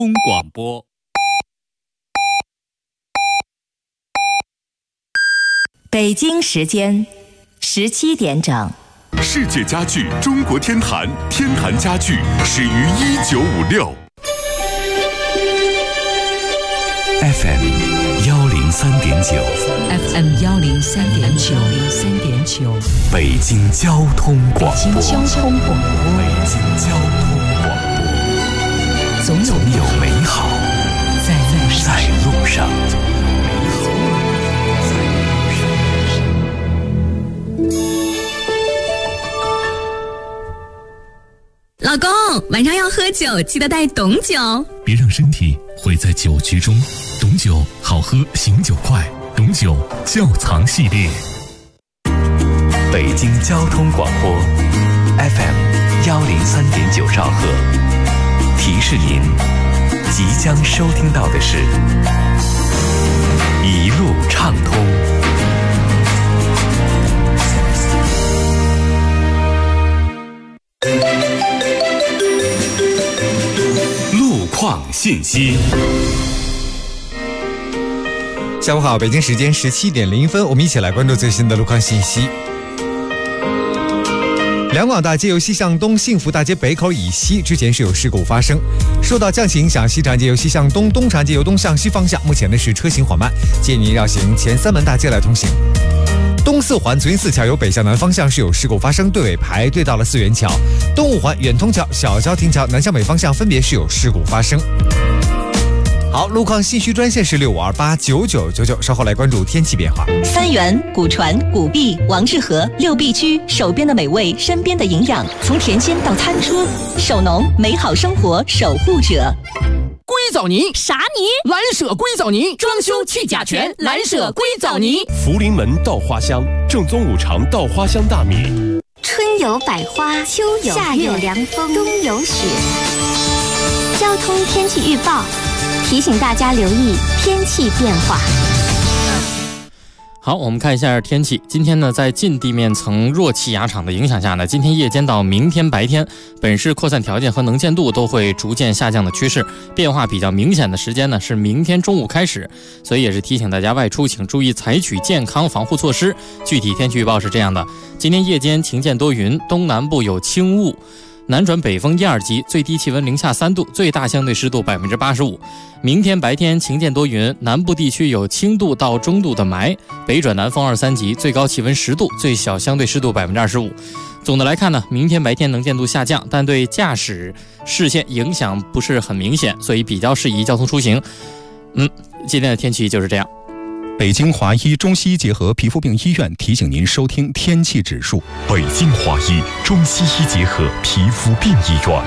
广播。 北京时间17点整。 世界家具中国天坛，天坛家具始于1956。 FM 103.9 FM 103.9 北京交通广播。 北京交通广播。 北京交通广播。总有美好在路上。 老公，晚上要喝酒，记得带董酒， 别让身体毁在酒局中。董酒好喝，醒酒快。董酒窖藏系列。 北京交通广播 FM 103.9兆赫，提示您即将收听到的是一路畅通。 路况信息。 下午好，北京时间17点01分，我们一起来关注最新的路况信息。两广大街由西向东幸福大街北口以西之前是有事故发生，受到降息影响，西长安街由西向东，东长安街由东向西方向，目前是车行缓慢，建议您绕行前三门大街来通行。东四环足音寺桥由北向南方向是有事故发生，队尾排队到了四元桥。东五环远通桥、小交亭桥南向北方向分别是有事故发生。好，路况信息专线是65289999，稍后来关注天气变化。 三元、古传、古壁、王致和六必居，手边的美味，身边的营养，从田间到餐桌，手农美好生活守护者。 硅藻泥啥泥？ 蓝舍硅藻泥，装修去甲醛，蓝舍硅藻泥。 福临门稻花香，正宗五常稻花香大米。 春有百花，秋有夏有凉风，冬有雪。交通天气预报提醒大家留意天气变化。 好，我们看一下天气。今天呢，在近地面层弱气压场的影响下呢，今天夜间到明天白天，本市扩散条件和能见度都会逐渐下降的趋势。变化比较明显的时间呢，是明天中午开始，所以也是提醒大家外出请注意采取健康防护措施。具体天气预报是这样的：今天夜间晴间多云，东南部有轻雾。南转北风1、2级，最低气温零下3度，最大相对湿度85%。明天白天晴间多云，南部地区有轻度到中度的霾，北转南风2、3级，最高气温10度，最小相对湿度25%。总的来看呢，明天白天能见度下降，但对驾驶视线影响不是很明显，所以比较适宜交通出行。今天的天气就是这样。 北京华医中西医结合皮肤病医院提醒您收听天气指数。 北京华医中西医结合皮肤病医院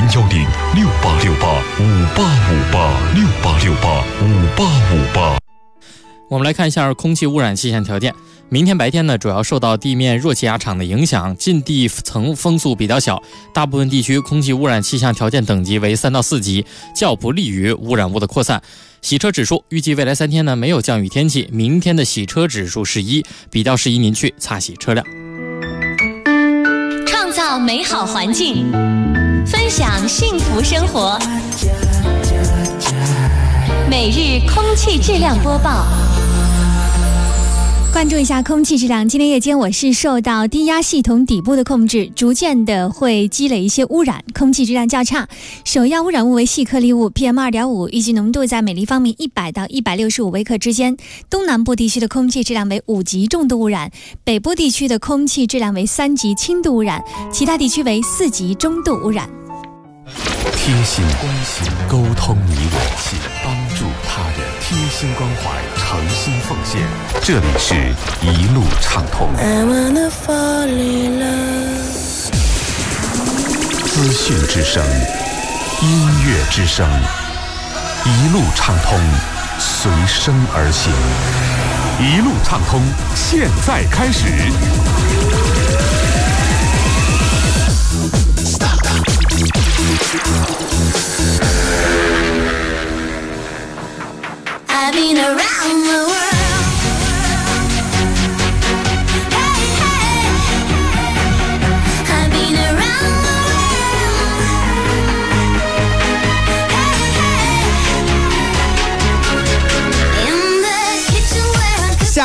，0106868585858，6885858。 我们来看一下空气污染气象条件。明天白天呢，主要受到地面弱气压场的影响，近地层风速比较小，大部分地区空气污染气象条件等级为3到4级，较不利于污染物的扩散。洗车指数预计未来3天呢没有降雨天气，明天的洗车指数是1，比较适宜您去擦洗车辆。 创造美好环境，分享幸福生活。每日空气质量播报。 关注一下空气质量，今天夜间我市受到低压系统底部的控制，逐渐的会积累一些污染，空气质量较差。首要污染物为细颗粒物 PM2.5， 预计浓度在每立方米100到165微克之间。东南部地区的空气质量为5级重度污染，北部地区的空气质量为3级轻度污染，其他地区为4级中度污染。 贴心关心，沟通你我，帮助他人，贴心关怀，诚心奉献。这里是一路畅通。资讯之声，音乐之声，一路畅通，随声而行。 一路畅通，现在开始。 I've been around the world. Hey, hey. I've been around the world. Hey, hey.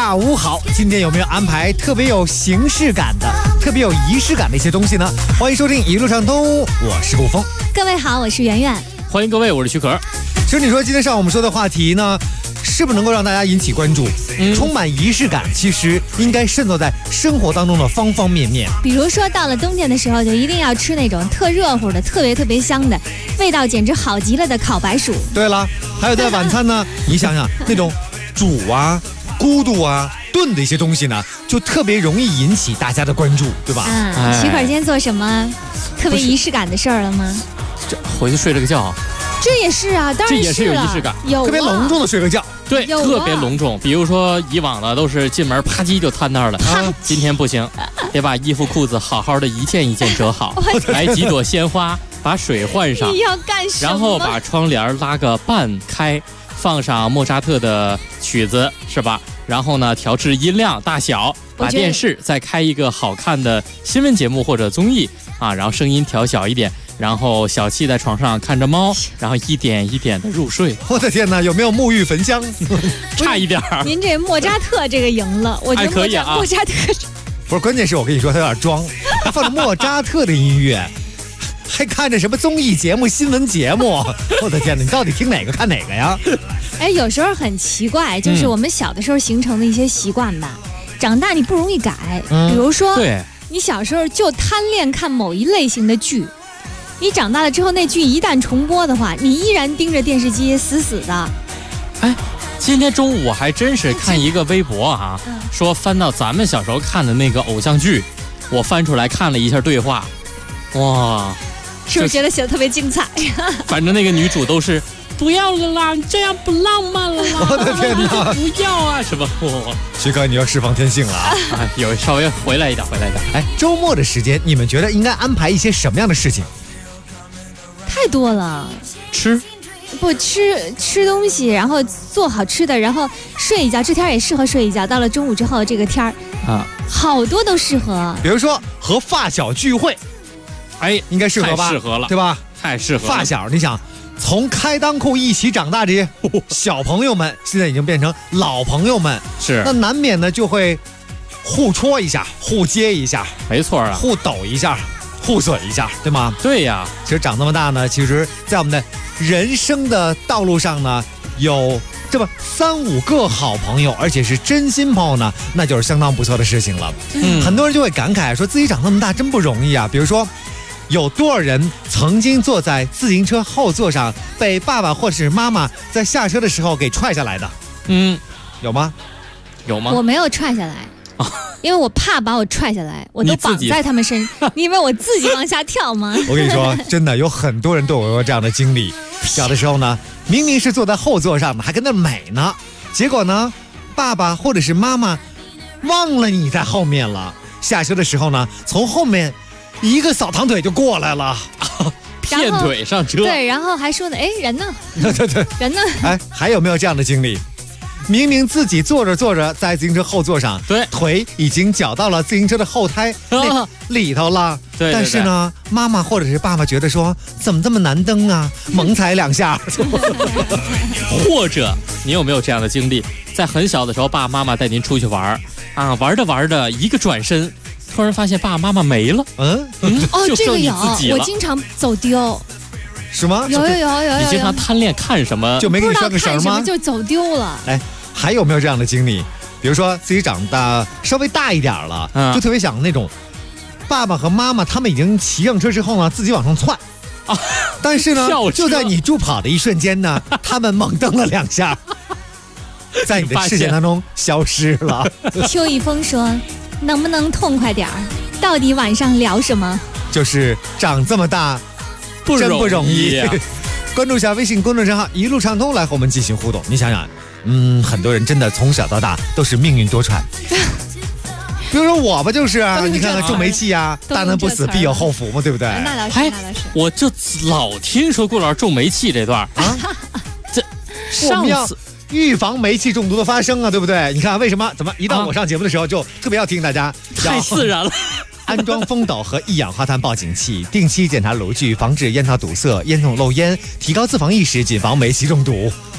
下午好，今天有没有安排特别有形式感的、特别有仪式感的一些东西呢？欢迎收听一路畅通，我是顾峰。 各位好，我是圆圆。 欢迎各位，我是徐可。 其实你说今天上午我们说的话题呢，是不是能够让大家引起关注？充满仪式感，其实应该渗透在生活当中的方方面面。 比如说到了冬天的时候，就一定要吃那种特热乎的、特别香的，味道简直好极了的烤白薯。 对了，还有在晚餐呢，你想想那种煮啊、咕嘟啊、炖的一些东西呢，就特别容易引起大家的关注，对吧？ 徐可今天做什么特别仪式感的事儿了吗？ 这回去睡了个觉。 这也是啊，当然是这也是有仪式感， 有特别隆重的睡个觉。 对，特别隆重。比如说以往的都是进门啪叽就瘫那儿了，今天不行，得把衣服裤子好好的一件一件折好，来几朵鲜花，把水换上， 你要干什么？ 然后把窗帘拉个半开，放上莫扎特的曲子，是吧？然后呢，调制音量大小，把电视再开一个好看的新闻节目或者综艺啊，然后声音调小一点。然后小七在床上看着猫，然后一点一点的入睡。 我的天哪，有没有沐浴焚香？ 差一点儿。 您这莫扎特这个赢了，我觉得可以啊。 莫扎特不是，关键是我跟你说，他有点装，他放着莫扎特的音乐，还看着什么综艺节目、新闻节目。我的天哪，你到底听哪个看哪个呀？ 哎，有时候很奇怪，就是我们小的时候形成的一些习惯吧，长大你不容易改。比如说， 对， 你小时候就贪恋看某一类型的剧。你长大了之后，那剧一旦重播的话，你依然盯着电视机死死的。 哎，今天中午我还真是看一个微博啊，说翻到咱们小时候看的那个偶像剧，我翻出来看了一下对话，哇， 是不是觉得写的特别精彩？ 反正那个女主都是不要了啦，你这样不浪漫了啦！ 我的天哪， 不要啊什么？ 徐哥，你要释放天性了啊！ 有稍微回来一点。 哎，周末的时间，你们觉得应该安排一些什么样的事情？ 太多了，吃东西，然后做好吃的，然后睡一觉。这天也适合睡一觉。到了中午之后，这个天儿啊，好多都适合。 比如说和发小聚会，哎，应该适合吧？ 太适合了， 对吧？ 太适合了。 发小，你想，从开裆裤一起长大这些小朋友们，现在已经变成老朋友们， 是那难免呢就会互戳一下，互接一下， 没错啊， 互抖一下。互损一下，对吗？ 对呀， 其实长这么大呢，其实在我们的人生的道路上呢，有这么3-5个好朋友，而且是真心朋友呢，那就是相当不错的事情了。很多人就会感慨说自己长这么大真不容易啊。比如说，有多少人曾经坐在自行车后座上，被爸爸或是妈妈在下车的时候给踹下来的？有吗？ 有吗？ 我没有踹下来。因为我怕把我踹下来，我都绑在他们身上。你以为我自己往下跳吗？ 我跟你说，真的有很多人都有过这样的经历。小的时候呢，明明是坐在后座上的，还跟那美呢，结果呢，爸爸或者是妈妈忘了你在后面了。下车的时候呢，从后面一个扫堂腿就过来了， 骗腿上车。 对，然后还说呢，哎，人呢？ 对， 人呢？ 哎，还有没有这样的经历？明明自己坐着在自行车后座上， 对， 腿已经绞到了自行车的后胎里头了， 对， 但是呢，妈妈或者是爸爸觉得说，怎么这么难蹬啊，猛踩2下。 或者你有没有这样的经历，在很小的时候，爸爸妈妈带您出去玩啊，玩着一个转身，突然发现爸爸妈妈没了。 这个有，我经常走丢。 是吗？ 有。 你经常贪恋看什么， 就没给你拴个绳吗？ 就走丢了。 哎，还有没有这样的经历？比如说自己长大稍微大一点了，就特别想那种爸爸和妈妈他们已经骑上车之后呢，自己往上窜啊，但是呢，就在你助跑的一瞬间呢，他们猛蹬了2下，在你的视线当中消失了。 邱一峰说：“能不能痛快点儿？到底晚上聊什么？” 就是长这么大。真不容易，关注一下微信公众账号一路畅通，来和我们进行互动。你想想，很多人真的从小到大都是命运多舛。比如说我吧，就是啊，你看看重煤气啊，大难不死必有后福嘛，对不对？ 那倒是。 我就老听说顾老师重煤气这段啊，这上次预防煤气中毒的发生啊，对不对？你看为什么？怎么一到我上节目的时候就特别要提醒大家， 太自然了。 安装风斗和一氧化碳报警器，定期检查炉具，防止烟槽堵塞、烟囱漏烟，提高自防意识，谨防煤气中毒。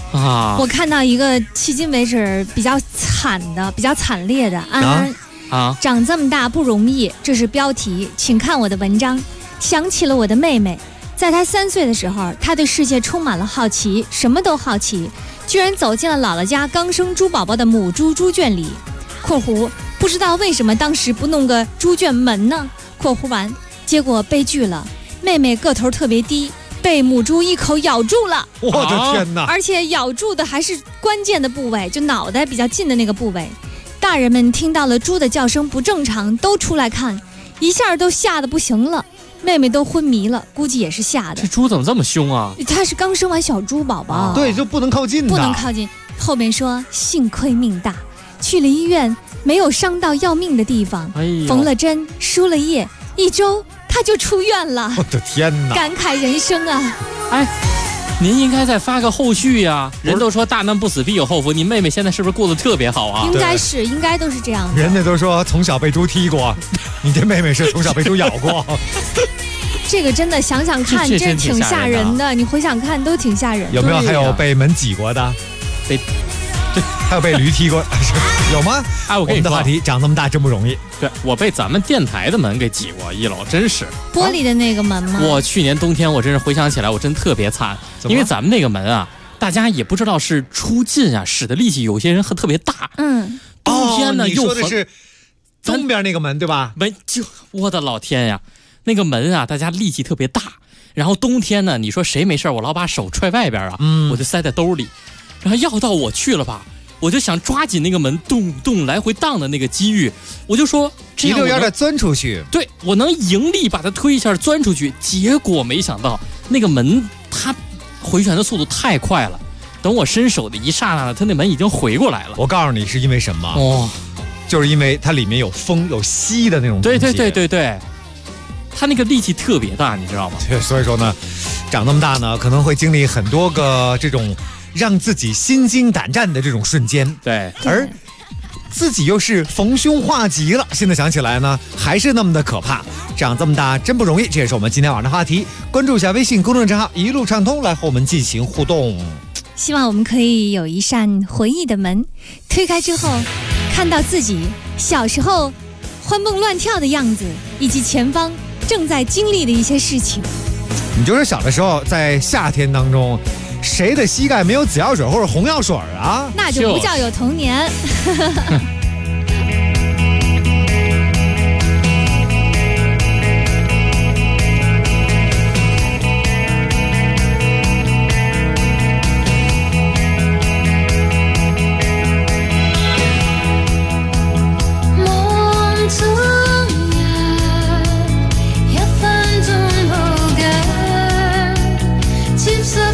啊！ 我看到一个迄今为止比较惨烈的安安啊， 长这么大不容易，这是标题，请看我的文章。想起了我的妹妹，在她3岁的时候，她对世界充满了好奇，什么都好奇，居然走进了姥姥家刚生猪宝宝的母猪猪圈里（括弧不知道为什么当时不弄个猪圈门呢？）（括弧完）结果悲剧了，妹妹个头特别低，被母猪一口咬住了。 我的天哪！ 而且咬住的还是关键的部位，就脑袋比较近的那个部位。大人们听到了猪的叫声不正常，都出来看，一下都吓得不行了。妹妹都昏迷了，估计也是吓的。 这猪怎么这么凶啊？ 她是刚生完小猪宝宝， 对，就不能靠近的， 不能靠近。后面说幸亏命大，去了医院，没有伤到要命的地方，缝了针，输了液，1周她就出院了。 我的天哪！ 感慨人生啊！ 哎，您应该再发个后续呀！人都说大难不死必有后福，你妹妹现在是不是过得特别好啊？ 应该都是这样的。 人家都说从小被猪踢过，你这妹妹是从小被猪咬过。 这个真的想想看，真挺吓人的。你回想看，都挺吓人。 有没有还有被门挤过的？对，还有被驴踢过，有吗？ 哎，我跟你说， 我们的话题长这么大真不容易。 对，我被咱们电台的门给挤过一楼，真是玻璃的那个门吗？ 我去年冬天，我真是回想起来，我真特别惨，因为咱们那个门啊，大家也不知道是出劲啊，使的力气，有些人特别大。冬天呢， 你说的是东边那个门对吧？ 门就我的老天呀！那个门啊，大家力气特别大，然后冬天呢，你说谁没事我老把手揣外边啊，我就塞在兜里，然后要到我去了吧，我就想抓紧那个门咚咚来回荡的那个机遇，我就说这样一溜烟的钻出去， 对，我能盈力把它推一下钻出去，结果没想到那个门它回旋的速度太快了，等我伸手的一刹那，它那门已经回过来了。 我告诉你是因为什么？就是因为它里面有风有吸的那种东西。 对。他那个力气特别大，你知道吗？ 对，所以说呢，长这么大呢，可能会经历很多个这种让自己心惊胆战的这种瞬间。 对， 而自己又是逢凶化吉了，现在想起来呢，还是那么的可怕。长这么大真不容易，这也是我们今天晚上的话题。关注一下微信公众账号“一路畅通”，来和我们进行互动。 希望我们可以有一扇回忆的门，推开之后，看到自己小时候欢蹦乱跳的样子，以及前方正在经历的一些事情。 你就是小的时候在夏天当中，谁的膝盖没有紫药水或者红药水啊？ 那就不叫有童年。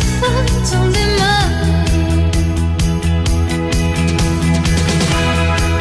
中的梦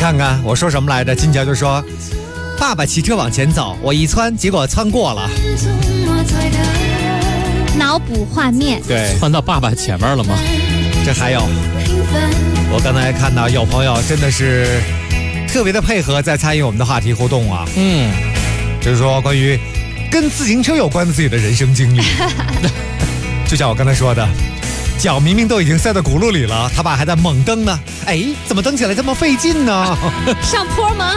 看看我说什么来着？金娇就说：“爸爸骑车往前走，我一窜，结果窜过了。” 脑补画面， 对， 窜到爸爸前面了吗？ 这还有，我刚才看到有朋友真的是特别的配合，在参与我们的话题互动啊。就是说关于跟自行车有关的自己的人生经历。就像我刚才说的，脚明明都已经塞到轱辘里了，他爸还在猛蹬呢。哎，怎么蹬起来这么费劲呢？ 上坡吗？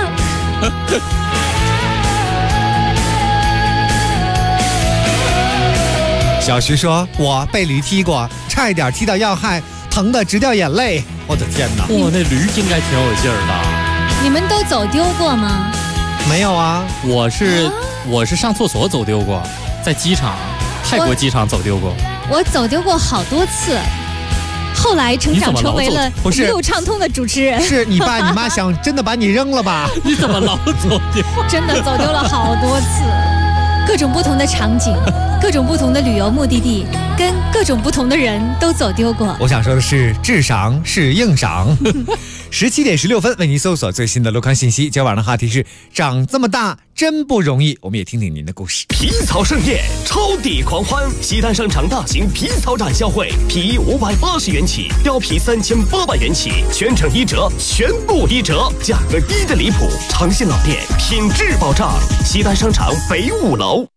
小徐说：“我被驴踢过，差一点踢到要害，疼得直掉眼泪。”我的天哪！ 哇，那驴应该挺有劲儿的。 你们都走丢过吗？ 没有啊， 我是上厕所走丢过，在机场，泰国机场走丢过。 我走丢过好多次，后来成长成为了一路畅通的主持人。 是你爸你妈想真的把你扔了吧？ 你怎么老走丢？ 真的走丢了好多次，各种不同的场景，各种不同的旅游目的地，跟各种不同的人都走丢过。 我想说的是，智商是硬伤。17点16分，为您搜索最新的路况信息。今天晚上的话题是长这么大真不容易，我们也听听您的故事。 皮草盛宴，超抵狂欢！西单商场大型皮草展销会，皮衣580元起，貂皮3800元起，全程1折，全部1折，价格低的离谱。长线老店，品质保障。西单商场北5楼。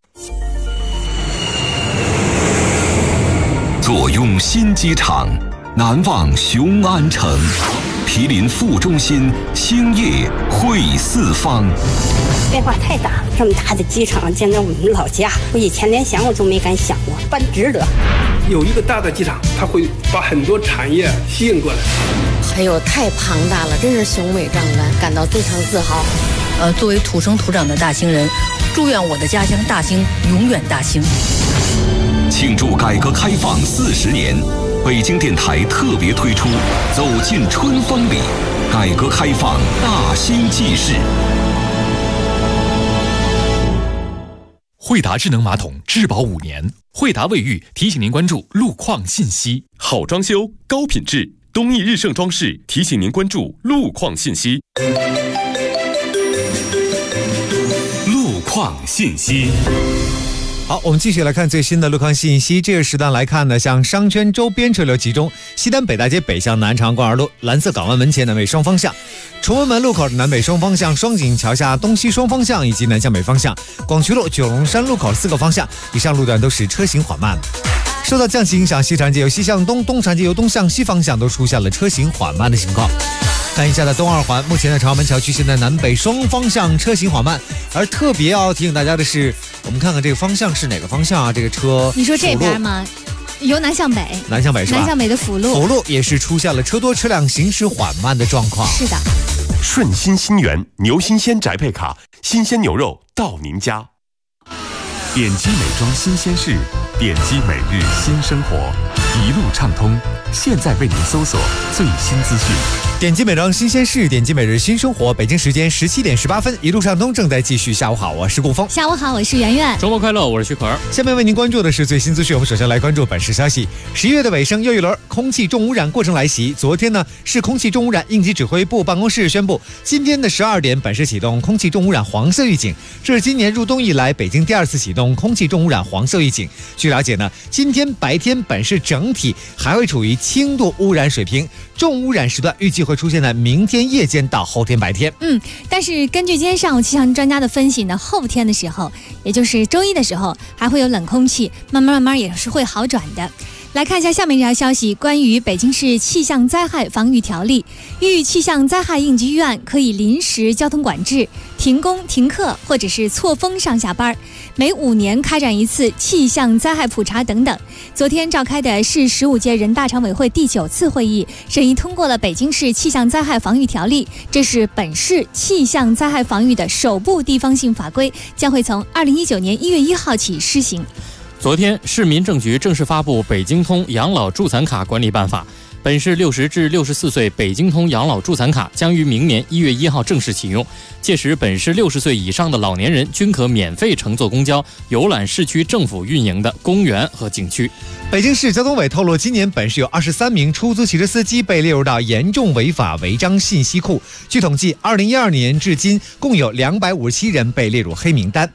坐拥新机场，难忘雄安城。毗邻副中心，兴业汇四方。 变化太大了，这么大的机场，简直我们老家，我以前连想我都没敢想过，办值得。 有一个大的机场，它会把很多产业吸引过来。 还有太庞大了，真是雄伟壮观，感到非常自豪。作为土生土长的大兴人，祝愿我的家乡大兴永远大兴。 庆祝改革开放40年。北京电台特别推出《走进春风里》，改革开放大兴纪事。 惠达智能马桶质保5年，惠达卫浴提醒您关注路况信息。 好装修，高品质，东义日盛装饰提醒您关注路况信息。 路况信息。 好，我们继续来看最新的路况信息。这个时段来看呢，像商圈周边车流集中，西单北大街北向南长广二路、蓝色港湾门前南北双方向，崇文门路口南北双方向，双井桥下东西双方向以及南向北方向，广渠路九龙山路口4个方向，以上路段都是车行缓慢。受到降息影响，西长街由西向东、东长街由东向西方向都出现了车行缓慢的情况。看一下在东二环，目前的朝阳门桥区现在南北双方向车行缓慢，而特别要提醒大家的是，我们看看这个方向是哪个方向啊？这个车， 你说这边吗？由南向北， 南向北是吧？ 南向北的辅路， 辅路也是出现了车多车辆行驶缓慢的状况。 是的， 顺心新源牛新鲜宅配卡，新鲜牛肉到您家。 点击美妆新鲜事，点击每日新生活，一路畅通。现在为您搜索最新资讯。 点击美妆新鲜事，点击每日新生活。北京时间17点18分，一路畅通正在继续。下午好，我是顾峰。 下午好，我是圆圆。 周末快乐，我是徐可。 下面为您关注的是最新资讯。我们首先来关注本市消息。11月的尾声，又一轮空气重污染过程来袭。昨天呢，市空气重污染应急指挥部办公室宣布，今天的12点，本市启动空气重污染黄色预警。这是今年入冬以来北京第2次启动空气重污染黄色预警。据了解呢，今天白天本市整体还会处于轻度污染水平，重污染时段预计会出现在明天夜间到后天白天。 但是根据今天上午气象专家的分析呢，后天的时候，也就是周一的时候，还会有冷空气，慢慢也是会好转的。来看一下下面这条消息，关于北京市气象灾害防御条例，遇气象灾害应急预案可以临时交通管制、停工停课或者是错峰上下班，每5年开展一次气象灾害普查等等。昨天召开的市15届人大常委会第9次会议审议通过了北京市气象灾害防御条例，这是本市气象灾害防御的首部地方性法规，将会从2019年1月1号起施行。 昨天，市民政局正式发布《北京通养老助残卡管理办法》。 本市60至64岁北京通养老助残卡将于明年1月1号正式启用，届时本市60岁以上的老年人均可免费乘坐公交游览市区政府运营的公园和景区。 北京市交通委透露，今年本市有23名出租汽车司机被列入到严重违法违章信息库。据统计，2012年至今共有257人被列入黑名单。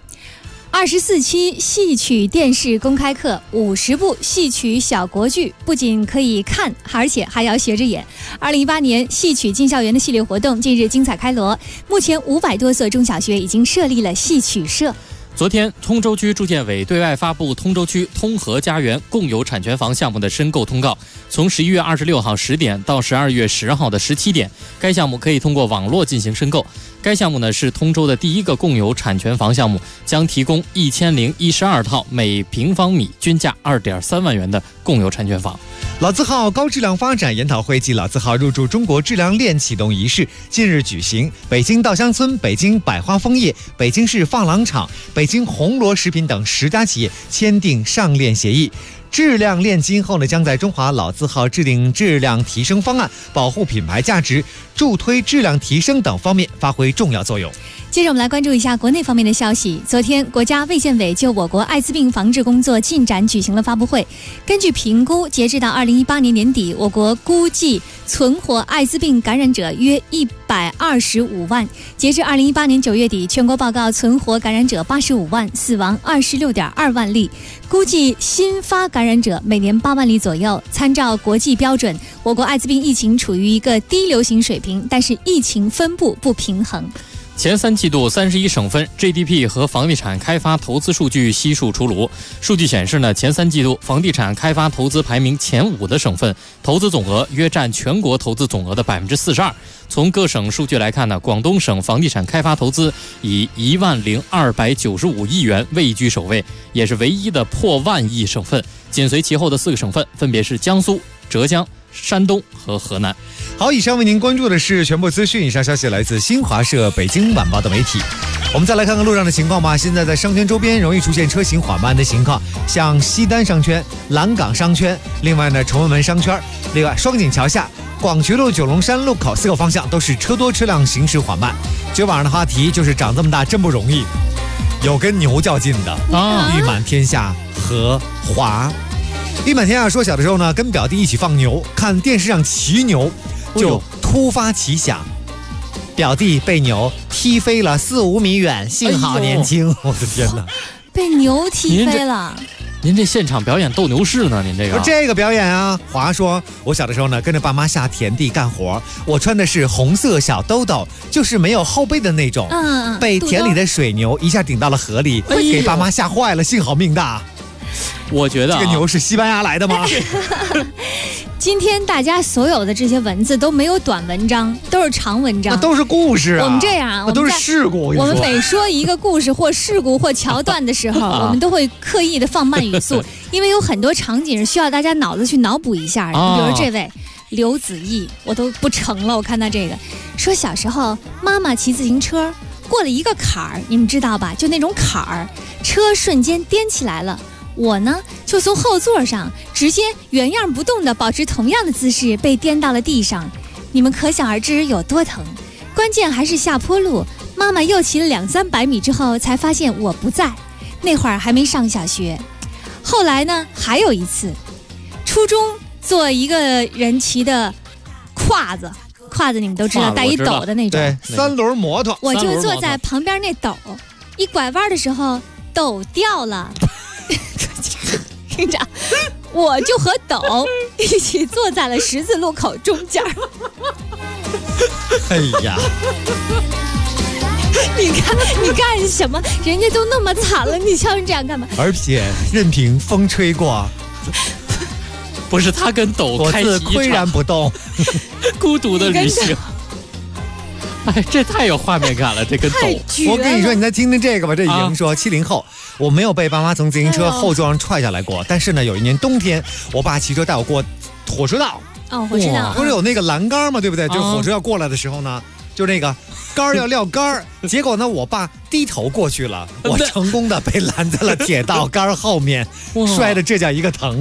24期戏曲电视公开课，50部戏曲小国剧不仅可以看，而且还要学着演。2018年戏曲进校园的系列活动近日精彩开锣，目前500多所中小学已经设立了戏曲社。 昨天，通州区住建委对外发布通州区通和家园共有产权房项目的申购通告，从11月26号10点到12月10号的17点，该项目可以通过网络进行申购。该项目呢是通州的第一个共有产权房项目，将提供1012套，每平方米均价2.3万元的共有产权房。 老字号高质量发展研讨会暨老字号入驻中国质量链启动仪式近日举行，北京稻香村、北京百花枫叶、北京市放廊厂、北京红螺食品等10家企业签订上链协议。质量链今后呢，将在中华老字号制定质量提升方案，保护品牌价值，助推质量提升等方面发挥重要作用。 接着我们来关注一下国内方面的消息。昨天，国家卫健委就我国艾滋病防治工作进展举行了发布会。根据评估，截至到2018年年底，我国估计存活艾滋病感染者约125万。截至2018年9月底，全国报告存活感染者85万，死亡26.2万例。估计新发感染者每年8万例左右。参照国际标准，我国艾滋病疫情处于一个低流行水平，但是疫情分布不平衡。 前3季度31省份 GDP 和房地产开发投资数据悉数出炉。数据显示呢，前3季度房地产开发投资排名前5的省份，投资总额约占全国投资总额的42%。从各省数据来看呢，广东省房地产开发投资以10295亿元位居首位，也是唯一的破万亿省份。紧随其后的4个省份分别是江苏、浙江、山东和河南。 好，以上为您关注的是全部资讯。以上消息来自新华社、北京晚报的媒体。我们再来看看路上的情况吧。现在在商圈周边容易出现车行缓慢的情况，像西单商圈、蓝港商圈，另外呢崇文门商圈，另外双井桥下、广渠路、九龙山路口4个方向都是车多车辆行驶缓慢。今晚上的话题就是长这么大真不容易，有跟牛较劲的誉满天下和华。誉满天下说，小的时候呢跟表弟一起放牛，看电视上骑牛，就突发奇想，表弟被牛踢飞了4-5米远，幸好年轻。我的天哪， 被牛踢飞了。 您这现场表演斗牛士呢？您这个表演啊。华说，我小的时候呢跟着爸妈下田地干活，我穿的是红色小兜兜，就是没有后背的那种，被田里的水牛一下顶到了河里，给爸妈吓坏了，幸好命大。 我觉得这个牛是西班牙来的吗？ 今天大家所有的这些文字都没有短文章，都是长文章， 那都是故事啊。 我们这样啊， 那都是事故。 我们每说一个故事或事故或桥段的时候，我们都会刻意的放慢语速，因为有很多场景是需要大家脑子去脑补一下的。比如这位刘子毅，我都不成了。我看到这个说，小时候妈妈骑自行车过了一个坎儿，你们知道吧？就那种坎儿，车瞬间颠起来了。我呢，就从后座上直接原样不动的保持同样的姿势被颠到了地上，你们可想而知有多疼。关键还是下坡路，妈妈又骑了200-300米之后才发现我不在，那会儿还没上小学。后来呢，还有一次，初中坐一个人骑的胯子你们都知道，带一斗的那种， 对，3轮摩托， 我就坐在旁边那斗，一拐弯的时候斗掉了。听着，我就和斗一起坐在了十字路口中间。 哎呀， 你干什么？人家都那么惨了，你像这样干嘛？ 而且任凭风吹过， 不是他跟斗开我自岿然不动， 孤独的旅行。哎，这太有画面感了，这个斗。 我跟你说，你再听听这个吧。这莹说，70后，我没有被爸妈从自行车后座上踹下来过，但是呢，有一年冬天，我爸骑车带我过火车道。 哦，火车道不是有那个栏杆吗？对不对？就火车要过来的时候呢，就那个杆要撂杆，结果呢，我爸低头过去了，我成功的被拦在了铁道杆后面，摔的这叫一个疼。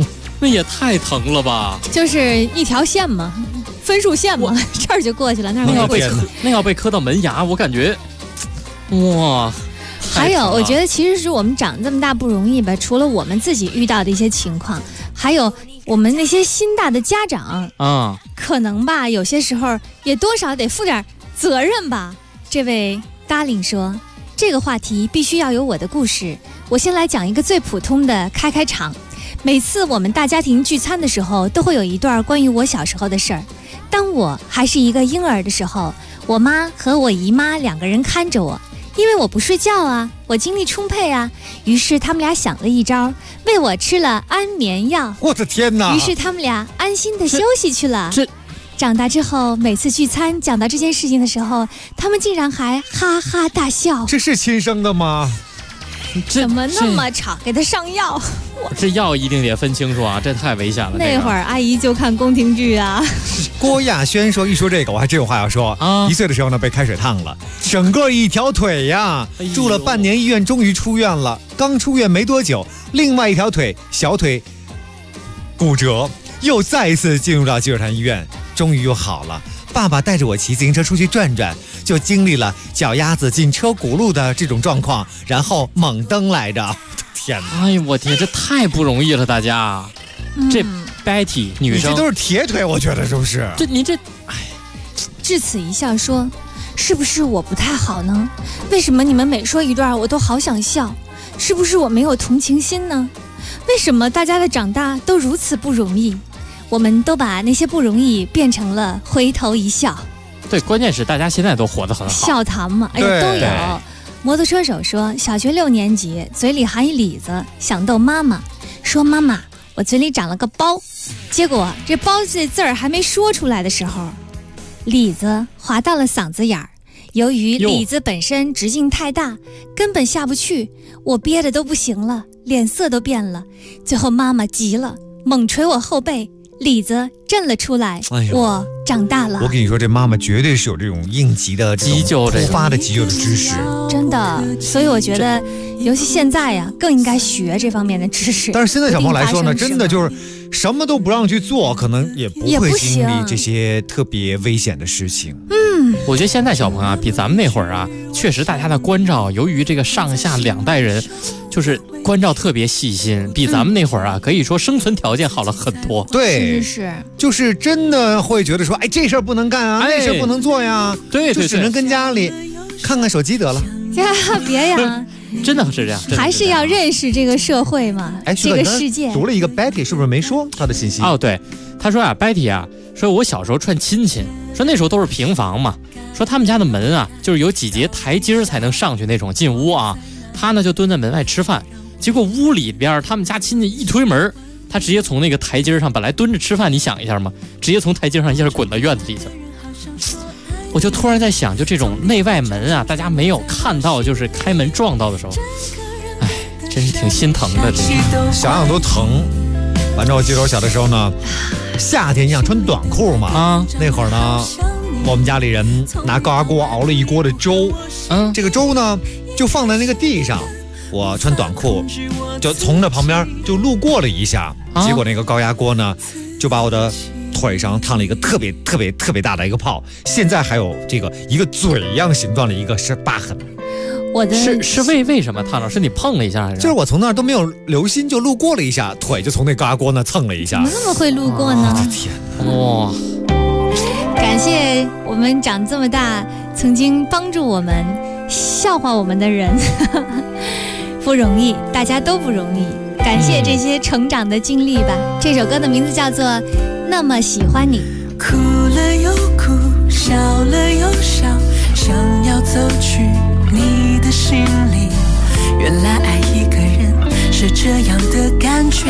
那也太疼了吧！ 就是一条线嘛，分数线嘛，这儿就过去了，那要被磕到门牙，我感觉，哇！ 还有，我觉得其实是我们长这么大不容易吧，除了我们自己遇到的一些情况，还有我们那些心大的家长啊，可能吧，有些时候也多少得负点责任吧。这位 Darling 说，这个话题必须要有我的故事。我先来讲一个最普通的开场。每次我们大家庭聚餐的时候，都会有一段关于我小时候的事儿。当我还是一个婴儿的时候，我妈和我姨妈2个人看着我。因为我不睡觉啊，我精力充沛啊，于是他们俩想了一招，喂我吃了安眠药。 我的天哪！ 于是他们俩安心的休息去了。长大之后，每次聚餐讲到这件事情的时候，他们竟然还哈哈大笑。 这是亲生的吗？ 怎么那么吵？给他上药。 这药一定得分清楚啊，这太危险了。 那会儿阿姨就看宫廷剧啊。 郭亚轩说，一说这个我还真有话要说啊。1岁的时候呢被开水烫了，整个一条腿呀，住了半年医院，终于出院了。刚出院没多久，另外一条腿小腿骨折，又再一次进入到积水潭医院，终于又好了。爸爸带着我骑自行车出去转转，就经历了脚丫子进车轱辘的这种状况，然后猛蹬来着。天哪！ 哎呦我天，这太不容易了，大家。这 Betty 女生， 这都是铁腿，我觉得是不是？ 至此一笑说，是不是我不太好呢？为什么你们每说一段我都好想笑？是不是我没有同情心呢？为什么大家的长大都如此不容易？我们都把那些不容易变成了回头一笑。 对，关键是大家现在都活得很好。 笑谈嘛，哎呀，都有。摩托车手说，小学6年级，嘴里含一李子，想逗妈妈，说妈妈，我嘴里长了个包。结果这包这字儿还没说出来的时候，李子滑到了嗓子眼儿。由于李子本身直径太大，根本下不去，我憋得都不行了，脸色都变了。最后妈妈急了，猛捶我后背，李子震了出来。我长大了。 我跟你说，这妈妈绝对是有这种应急的急救突发的急救的知识， 真的。所以我觉得，尤其现在呀，更应该学这方面的知识。 但是现在小朋友来说呢，真的就是什么都不让去做，可能也不会经历这些特别危险的事情。 我觉得现在小朋友啊，比咱们那会儿啊，确实大家的关照，由于这个上下2代人，就是关照特别细心，比咱们那会儿啊，可以说生存条件好了很多。 对， 是， 就是真的会觉得说，哎，这事儿不能干啊，那事儿不能做呀， 对， 就只能跟家里看看手机得了。 别呀。 真的是这样， 还是要认识这个社会嘛，这个世界。 读了一个 Betty， 是不是没说他的信息？ 哦，对，他说啊 ，Betty 啊，说我小时候串亲戚，说那时候都是平房嘛，说他们家的门啊，就是有几节台阶才能上去那种进屋啊。他呢就蹲在门外吃饭，结果屋里边他们家亲戚一推门，他直接从那个台阶上，本来蹲着吃饭，你想一下嘛，直接从台阶上一下滚到院子里去了。我就突然在想，就这种内外门啊，大家没有看到，就是开门撞到的时候，哎，真是挺心疼的。 想想都疼。反正我记得我小的时候呢，夏天你想穿短裤嘛，那会儿呢，我们家里人拿高压锅熬了一锅的粥，这个粥呢就放在那个地上，我穿短裤就从那旁边就路过了一下，结果那个高压锅呢就把我的腿上烫了一个特别大的一个泡，现在还有这个一个嘴一样形状的一个是疤痕。 我的是为什么烫着？是你碰了一下还是？ 就是我从那儿都没有留心，就路过了一下，腿就从那高压锅那蹭了一下。 怎么那么会路过呢？ 我的天哪！ 哇！ 感谢我们长这么大曾经帮助我们、笑话我们的人，不容易，大家都不容易。感谢这些成长的经历吧。这首歌的名字叫做《那么喜欢你》。 哭了又哭，笑了又笑，想要走去你的心里。原来爱一个人是这样的感觉。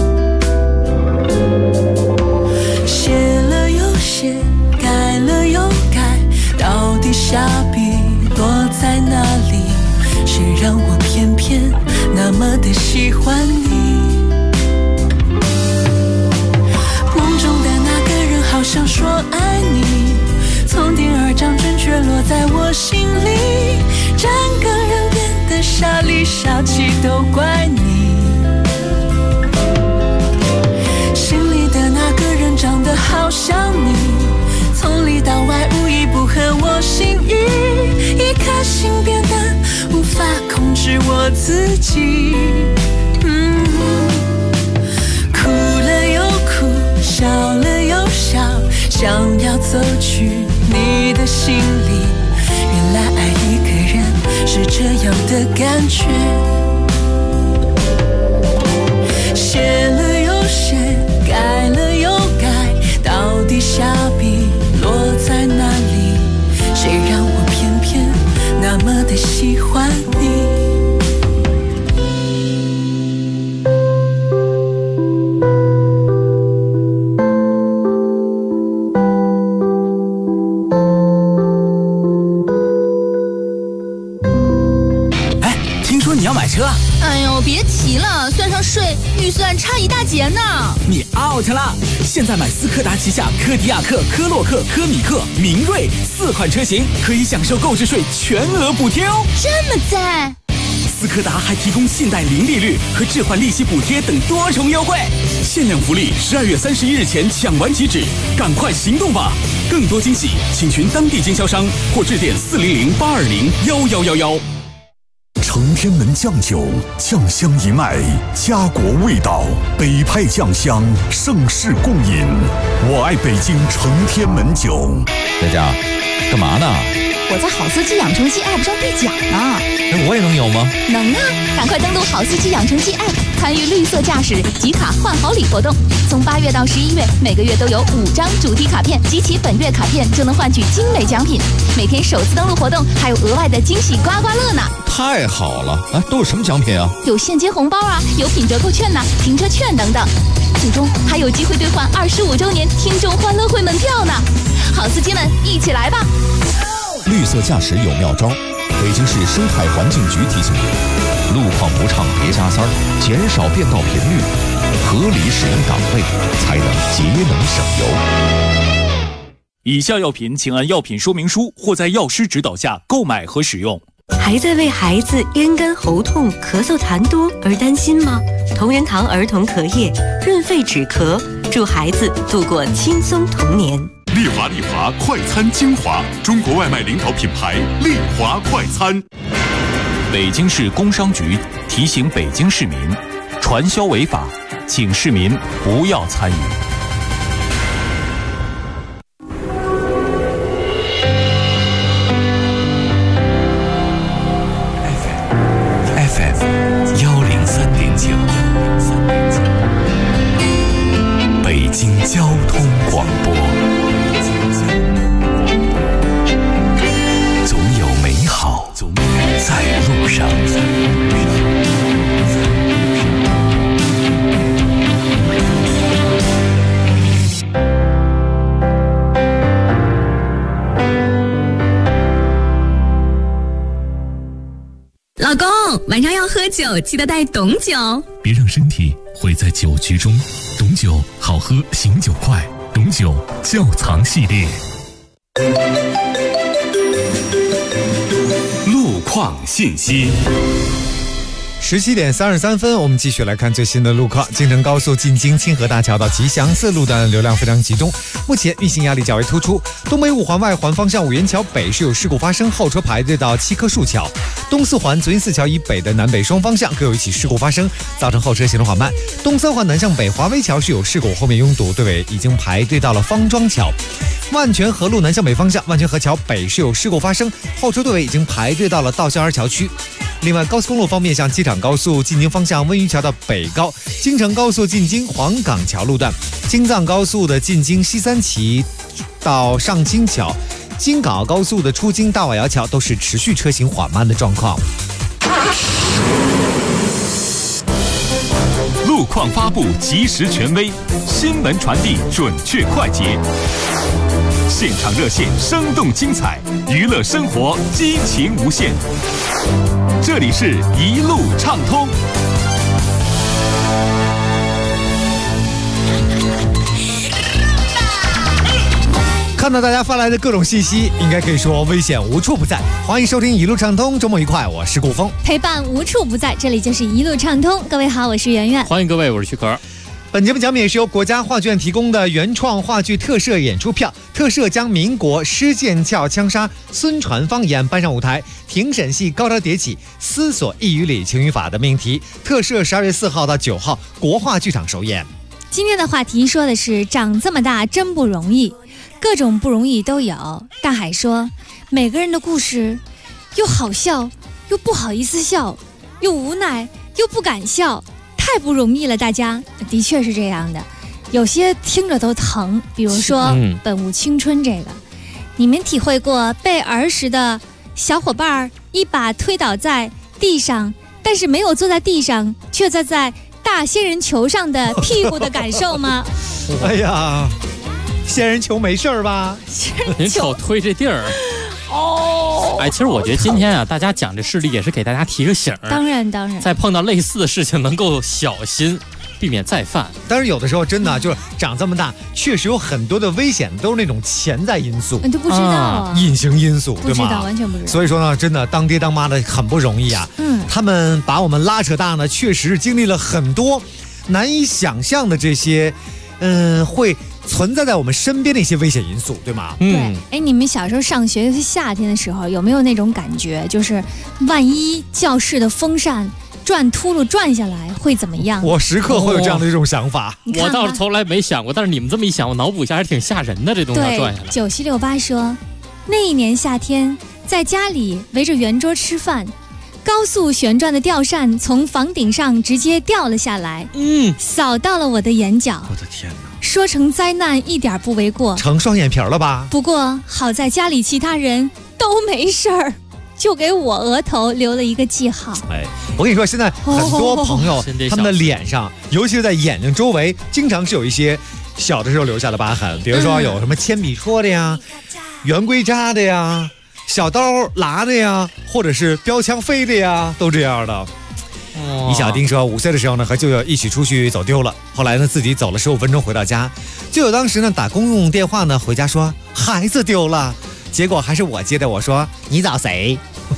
写了又写，改了又改，到底下笔落在哪里？谁让我偏偏那么的喜欢你？梦中的那个人好像说爱你，从天而降，准确落在我心里。整个人变得傻里傻气，都怪你。 自己。哭了又哭，笑了又笑，想要走去你的心里。原来爱一个人是这样的感觉。写了又写，改了又改，到底下笔落在哪里？谁让我偏偏那么的喜欢你？ 哎，听说你要买车？ 哎呦，别提了，算上税，预算差一大截呢。 你 out 了！现在买斯柯达旗下柯迪亚克、科洛克、科米克、明锐4款车型，可以享受购置税全额补贴哦。 这么赞！ 斯柯达还提供信贷零利率和置换利息补贴等多重优惠，限量福利，12月31日前抢完即止，赶快行动吧！更多惊喜，请寻当地经销商或致电400-820-1111。 承天门酱酒，酱香一脉，家国味道，北派酱香，盛世共饮。我爱北京承天门酒。 在家干嘛呢？ 我在好司机养成记 App 上兑奖呢。 我也能有吗？ 能啊！赶快登录好司机养成记 App， 参与绿色驾驶集卡换好礼活动。从8月到11月，每个月都有5张主题卡片，集齐本月卡片就能换取精美奖品。每天首次登录活动还有额外的惊喜刮刮乐呢！ 太好了！啊，都有什么奖品啊？ 有现金红包啊，有品折扣券呐、停车券等等。最终还有机会兑换25周年听众欢乐会门票呢！好司机们，一起来吧！ 绿色驾驶有妙招，北京市生态环境局提醒您：路况不畅别加塞儿，减少变道频率，合理使用档位，才能节能省油。 以下药品请按药品说明书或在药师指导下购买和使用。 还在为孩子咽干喉痛、咳嗽痰多而担心吗？同仁堂儿童咳液润肺止咳，助孩子度过轻松童年。 丽华快餐精华，中国外卖领导品牌丽华快餐。 北京市工商局提醒北京市民，传销违法，请市民不要参与。 FM 103.9，北京交通广播。总有美好在路上。 老公，晚上要喝酒，记得带董酒。 别让身体毁在酒局中。董酒好喝，醒酒快。董酒窖藏系列。 路况信息。 17点33分，我们继续来看最新的路况。京承高速进京清河大桥到吉祥寺路段流量非常集中，目前运行压力较为突出。东北5环外环方向五元桥北是有事故发生，后车排队到7棵树桥。东4环左营4桥以北的南北双方向各有一起事故发生，造成后车行动缓慢。东3环南向北华威桥是有事故，后面拥堵，队尾已经排队到了方庄桥。万泉河路南向北方向，万泉河桥北是有事故发生，后车队尾已经排队到了道萧儿桥区。另外，高速公路方面，向机场高速进京方向温榆桥到北高，京承高速进京黄岗桥路段，京藏高速的进京西三旗到上京桥，京港澳高速的出京大瓦窑桥都是持续车行缓慢的状况。 路况发布及时权威，新闻传递准确快捷，现场热线生动精彩，娱乐生活激情无限。这里是一路畅通。 看到大家发来的各种信息，应该可以说危险无处不在。欢迎收听一路畅通，周末愉快，我是顾峰。 陪伴无处不在，这里就是一路畅通。各位好，我是圆圆。 欢迎各位，我是徐可。 本节目奖品是由国家话剧院提供的原创话剧特摄演出票，特摄将民国施剑鞘枪杀孙传芳一案搬上舞台，庭审戏高潮迭起，思索义与理情与法的命题。特摄12月4号到9号国话剧场首演。 今天的话题说的是长这么大真不容易，各种不容易都有。大海说，每个人的故事又好笑又不好意思笑，又无奈又不敢笑，太不容易了。大家的确是这样的，有些听着都疼，比如说本无青春这个，你们体会过被儿时的小伙伴一把推倒在地上，但是没有坐在地上，却坐在大仙人球上的屁股的感受吗？ 哎呀，仙人球没事吧？ 您少推这地儿。哎，其实我觉得今天啊，大家讲这事例也是给大家提个醒儿。 当然， 在碰到类似的事情，能够小心，避免再犯。 但是有的时候真的就是长这么大，确实有很多的危险，都是那种潜在因素， 你都不知道隐形因素，对吗？ 不知道，完全不知道。 所以说呢，真的当爹当妈的很不容易啊。他们把我们拉扯大呢，确实经历了很多难以想象的这些，会存在在我们身边的一些危险因素，对吗？ 对。哎，你们小时候上学，尤其夏天的时候，有没有那种感觉，就是万一教室的风扇转秃噜转下来会怎么样？ 我时刻会有这样的一种想法。 我倒是从来没想过，但是你们这么一想，我脑补一下还是挺吓人的。这东西要转下来。 9768说，那一年夏天，在家里围着圆桌吃饭，高速旋转的吊扇从房顶上直接掉了下来，扫到了我的眼角。 我的天哪！ 说成灾难一点不为过， 成双眼皮了吧？ 不过好在家里其他人都没事儿，就给我额头留了一个记号。 哎，我跟你说，现在很多朋友他们的脸上，尤其是在眼睛周围，经常是有一些小的时候留下的疤痕，比如说有什么铅笔戳的呀、圆规扎的呀、小刀剌的呀，或者是标枪飞的呀，都这样的。李小丁说，5岁的时候呢，和舅舅一起出去走丢了，后来呢自己走了15分钟回到家，舅舅当时呢打公用电话呢回家说孩子丢了，结果还是我接的，我说你找谁？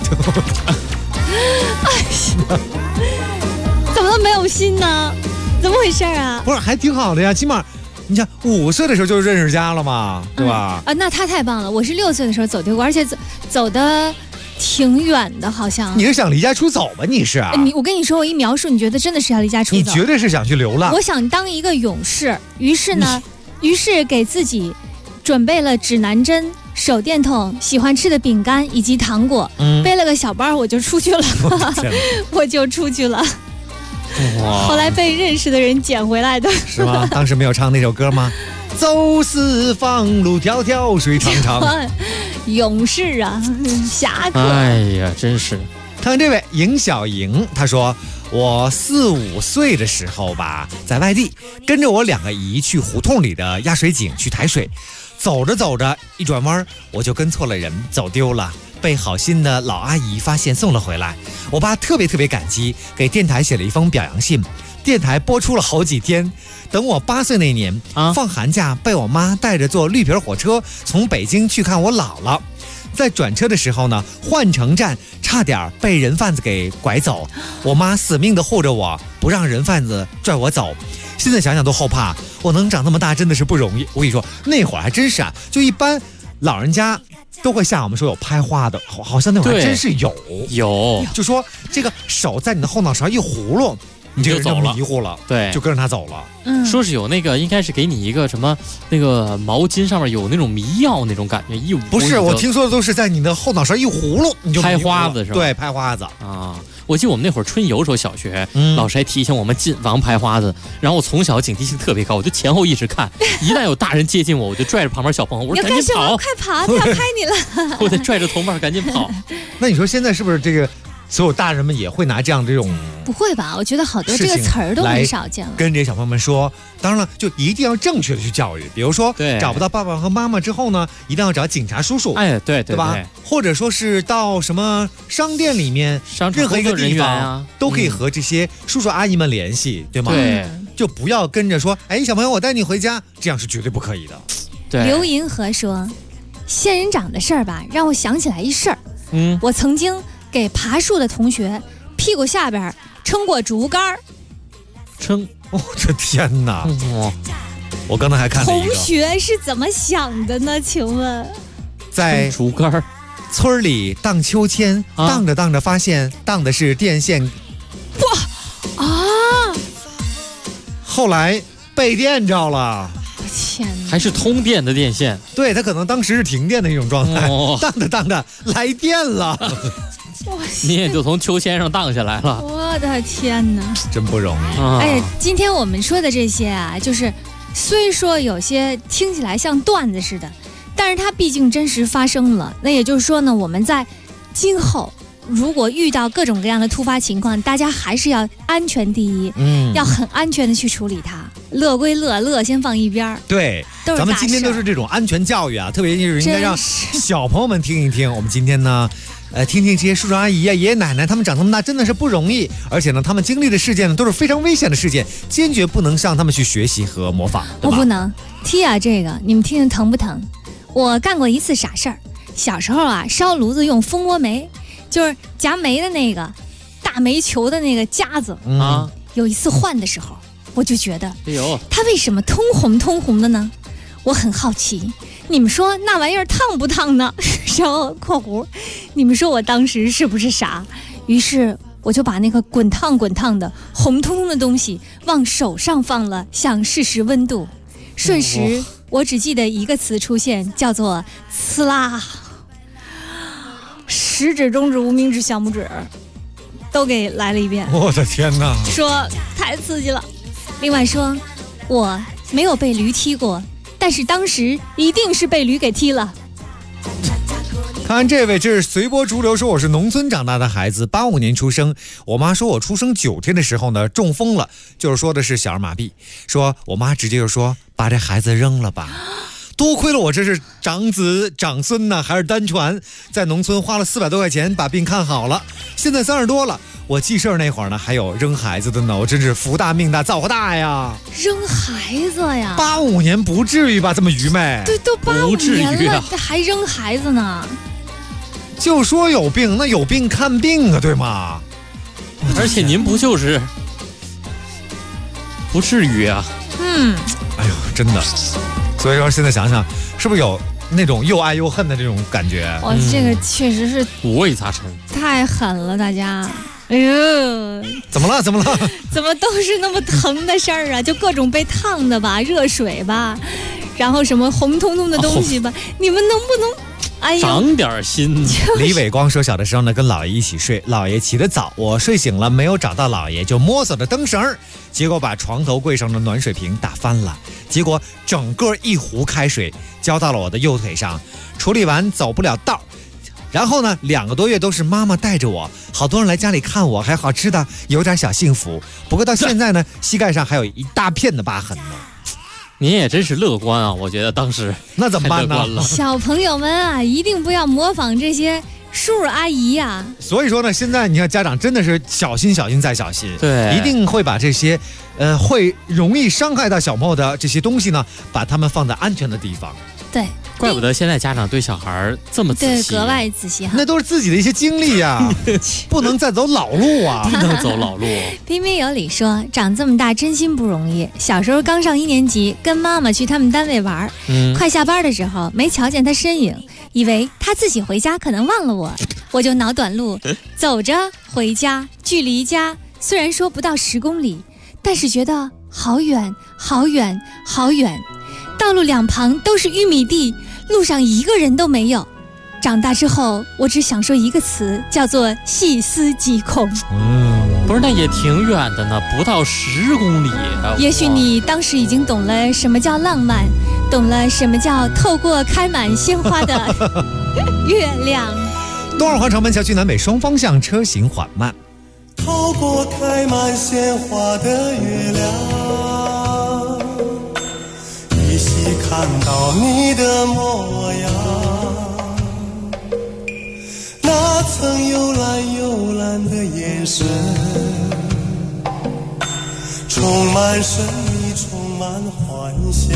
怎么都没有心呢？怎么回事啊？ 不是，还挺好的呀，起码你想5岁的时候就认识家了嘛，对吧？ 那他太棒了，我是6岁的时候走丢过，而且走的挺远的，好像。 你是想离家出走吧？你是？ 我跟你说，我一描述，你觉得真的是要离家出走？ 你绝对是想去流浪。 我想当一个勇士，于是给自己准备了指南针、手电筒、喜欢吃的饼干以及糖果，背了个小包，我就出去了。我就出去了。后来被认识的人捡回来的。 是吗？当时没有唱那首歌吗？走四方，路迢迢，水长长。 勇士啊，侠客。 哎呀，真是。 看看这位尹小莹，她说，我4、5岁的时候吧，在外地跟着我2个姨去胡同里的压水井去抬水，走着走着一转弯，我就跟错了人，走丢了，被好心的老阿姨发现送了回来。我爸特别感激，给电台写了一封表扬信，电台播出了好几天。等我8岁那年，放寒假被我妈带着坐绿皮火车从北京去看我姥姥，在转车的时候呢，换乘站差点被人贩子给拐走，我妈死命的护着我，不让人贩子拽我走。现在想想都后怕，我能长这么大真的是不容易。我跟你说，那会儿还真是啊，就一般老人家都会像我们说有拍花的，好像那会儿还真是有，就说这个手在你的后脑勺一葫芦，你这个人就迷糊了， 对， 就跟着他走了。 说是有那个，应该是给你一个什么那个毛巾上面有那种迷药那种感觉，一不是，我听说的都是在你的后脑勺一葫芦，你就拍花子是吧？ 对，拍花子啊。我记得我们那会儿春游的时候，小学老师还提醒我们谨防拍花子，然后我从小警惕性特别高，我就前后一直看，一旦有大人接近我，我就拽着旁边小朋友，我说赶紧跑， 快跑，他要拍你了， 我得拽着同伴赶紧跑。 那你说现在是不是这个所有大人们也会拿这样这种？ 不会吧？我觉得好多这个词儿都很少见了。 跟这些小朋友们说，当然了，就一定要正确的去教育。比如说，找不到爸爸和妈妈之后呢，一定要找警察叔叔。 哎，对吧？或者说是到什么商店里面，任何一个地方都可以和这些叔叔阿姨们联系，对吗？ 对， 就不要跟着说，哎，小朋友，我带你回家，这样是绝对不可以的。 对。 刘银河说，仙人掌的事儿吧，让我想起来一事儿。我曾经给爬树的同学屁股下边撑过竹竿， 我的天哪！我刚才还看了一个， 同学是怎么想的呢？请问， 在竹竿村里荡秋千，荡着荡着发现荡的是电线， 哇啊！ 后来被电着了。 天哪！ 还是通电的电线？ 对，他可能当时是停电的一种状态，荡着荡着来电了。 你也就从秋千上荡下来了。 我的天哪， 真不容易。 哎呀，今天我们说的这些啊，就是虽说有些听起来像段子似的，但是它毕竟真实发生了。那也就是说呢，我们在今后如果遇到各种各样的突发情况，大家还是要安全第一，要很安全的去处理它。乐归乐，乐先放一边。 对，咱们今天都是这种安全教育啊，特别是应该让小朋友们听一听。我们今天呢，听听这些叔叔阿姨啊、爷爷奶奶，他们长这么大真的是不容易，而且呢，他们经历的事件呢都是非常危险的事件，坚决不能向他们去学习和模仿。 我不能踢啊，这个你们听听疼不疼？我干过一次傻事儿，小时候啊，烧炉子用蜂窝煤，就是夹煤的那个大煤球的那个夹子啊。有一次换的时候，我就觉得，哎呦，它为什么通红的呢？我很好奇，你们说那玩意儿烫不烫呢？然后括弧，你们说我当时是不是傻？于是我就把那个滚烫的红彤彤的东西往手上放了，想试试温度。瞬时，我只记得一个词出现，叫做呲啦。食指、中指、无名指、小拇指都给来了一遍。 我的天哪！ 说太刺激了。另外说，我没有被驴踢过，但是当时一定是被驴给踢了。 看这位，这是随波逐流，说我是农村长大的孩子，85年出生。我妈说我出生9天的时候呢中风了，就是说的是小儿麻痹。说我妈直接就说把这孩子扔了吧。多亏了我这是长子长孙呢，还是单传，在农村花了400多块钱把病看好了。现在30多了，我记事儿那会儿呢，还有扔孩子的呢，我真是福大命大造化大呀！ 扔孩子呀 ？85年不至于吧？这么愚昧？ 对，都85年了，还扔孩子呢？ 就说有病，那有病看病啊，对吗？ 而且您不就是不至于啊？ 哎呦，真的。所以说现在想想，是不是有那种又爱又恨的这种感觉？ 这个确实是五味杂陈， 太狠了，大家。哎呦， 怎么了？怎么都是那么疼的事儿啊？就各种被烫的吧，热水吧，然后什么红彤彤的东西吧，你们能不能？哎呀， 长点心。 李伟光说，小的时候呢，跟姥爷一起睡，姥爷起得早，我睡醒了没有找到姥爷，就摸索着灯绳，结果把床头柜上的暖水瓶打翻了，结果整个一壶开水浇到了我的右腿上，处理完走不了道。然后呢，2个多月都是妈妈带着我，好多人来家里看我，还好吃的，有点小幸福。不过到现在呢，膝盖上还有一大片的疤痕呢。 您也真是乐观啊！我觉得当时那怎么办呢？ 小朋友们啊，一定不要模仿这些叔叔阿姨呀。 所以说呢，现在你看家长真的是小心再小心， 对， 一定会把这些会容易伤害到小朋友的这些东西呢，把他们放在安全的地方。 对， 怪不得现在家长对小孩这么仔细， 对，格外仔细哈。 那都是自己的一些经历呀，不能再走老路啊， 不能走老路。 彬彬有礼说，长这么大真心不容易。小时候刚上1年级，跟妈妈去他们单位玩，快下班的时候没瞧见他身影，以为他自己回家可能忘了我就脑短路，走着回家。距离家虽然说不到10公里，但是觉得好远好远好远。道路2旁都是玉米地，路上一个人都没有。长大之后，我只想说一个词，叫做细思极恐。 不是，那也挺远的呢，不到10公里。 也许你当时已经懂了什么叫浪漫，懂了什么叫透过开满鲜花的月亮。 东二环城门桥区南北双方向车行缓慢。 透过开满鲜花的月亮，依稀看到你的模样，那曾幽蓝幽蓝的眼神，充满神秘，充满幻想，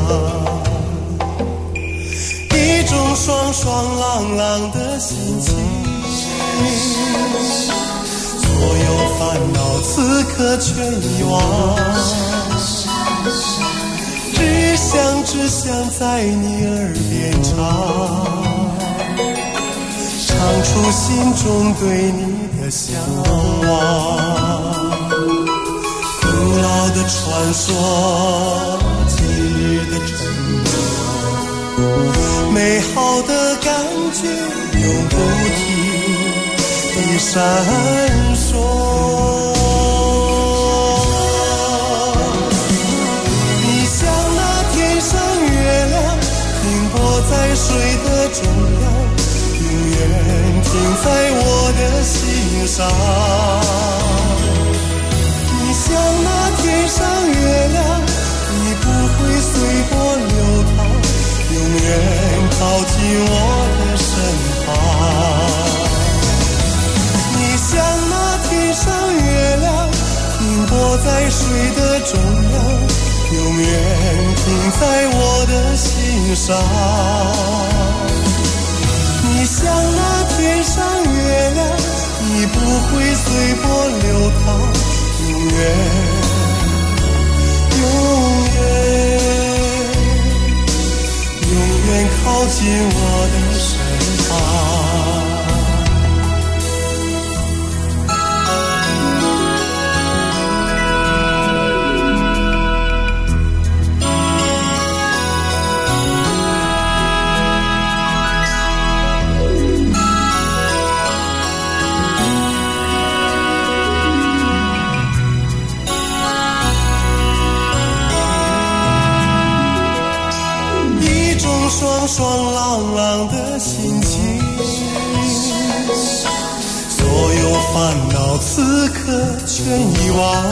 一种爽爽朗朗的心情，从有烦恼此刻全遗忘，只想在你耳边唱出心中对你的向往。古老的传说，今日的承诺，美好的感觉永不停地闪烁。你像那天上月亮，停泊在水的中央，永远停在我的心上。你像那天上月亮，你不会随波流淌，永远靠近我的身旁。你像那天上月亮，停泊在水的中央，永远停在我的心上。你像那天上月亮，你不会随波流淌，永远靠近我的身旁。爽爽朗朗的心情，所有烦恼此刻全遗忘，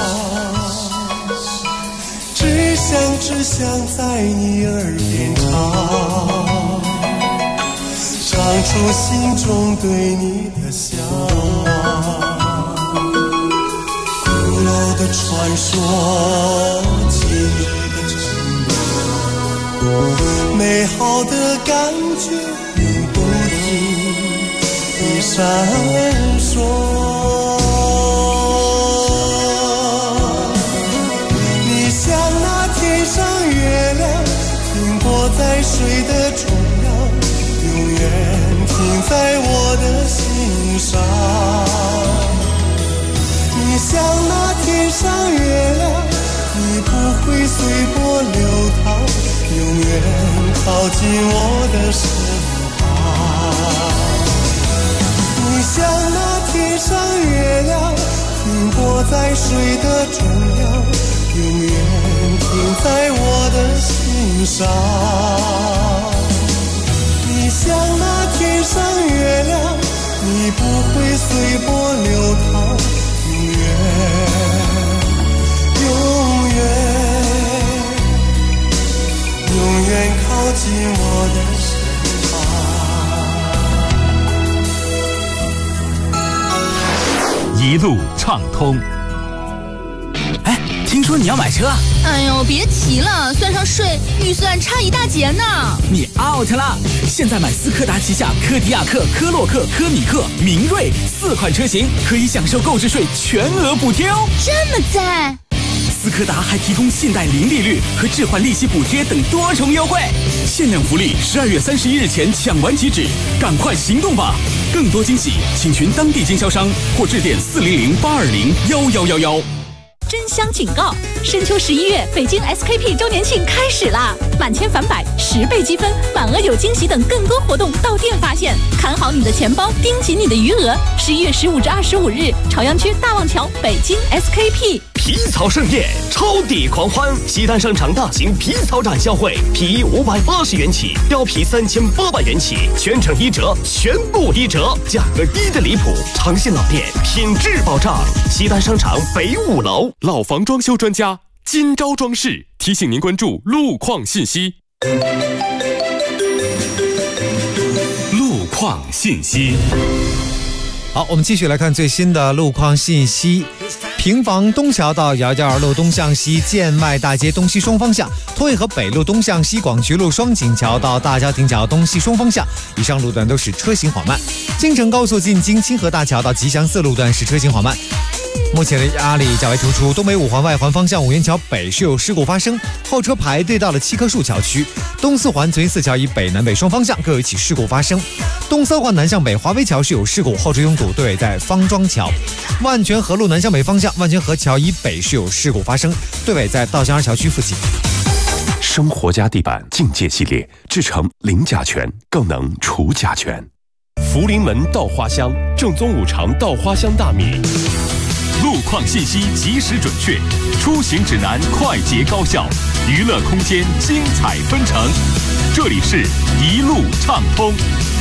只想在你耳边唱出心中对你的向往。古老的传说，今日的承诺，美好的感觉永不停地闪烁。你像那天上月亮，停泊在水的中央，永远停在我的心上。你像那天上月亮，你不会随波流淌，永远靠近我的身旁。你像那天上月亮，停泊在水的中央，永远停在我的心上。你像那天上月亮，你不会随波流淌，永远靠近我的身旁。一路畅通。 哎，听说你要买车？ 哎呦，别提了，算上税，预算差一大截呢。 你 out 了！现在买斯柯达旗下柯迪亚克、科洛克、科米克、明锐4款车型，可以享受购置税全额补贴哦。 这么赞！ 斯柯达还提供信贷零利率和置换利息补贴等多重优惠，限量福利，12月31日前抢完即止，赶快行动吧！更多惊喜，请询当地经销商或致电400-820-1111。 真香警告！深秋11月，北京 SKP 周年庆开始啦！满千返百，10倍积分，满额有惊喜等更多活动到店发现。看好你的钱包，盯紧你的余额。11月15至25日，朝阳区大望桥北京 SKP。 皮草盛宴，超抵狂欢！西单商场大型皮草展销会，皮衣580元起，貂皮3800元起，全程1折，全部1折，价格低的离谱，长线老店，品质保障。西单商场北5楼， 老房装修专家金招装饰提醒您关注路况信息。 路况信息。 好，我们继续来看最新的路况信息。 平房东桥到姚家二路东向西建外大街东西双方向，通运河北路东向西广渠路双井桥到大郊亭桥东西双方向，以上路段都是车行缓慢。京承高速进京清河大桥到吉祥寺路段是车行缓慢。目前的压力较为突出，东北五环外环方向五元桥北是有事故发生，后车排队到了七棵树桥区。东四环存四桥以北南北双方向各有一起事故发生。东三环南向北华威桥是有事故，后车拥堵，队尾在方庄桥。万泉河路南向北方向万泉河桥以北是有事故发生，队尾在稻香二桥区附近。 生活家地板境界系列制成零甲醛，更能除甲醛。 福临门稻花香，正宗五常稻花香大米。路况信息及时准确，出行指南快捷高效，娱乐空间精彩纷呈。这里是一路畅通。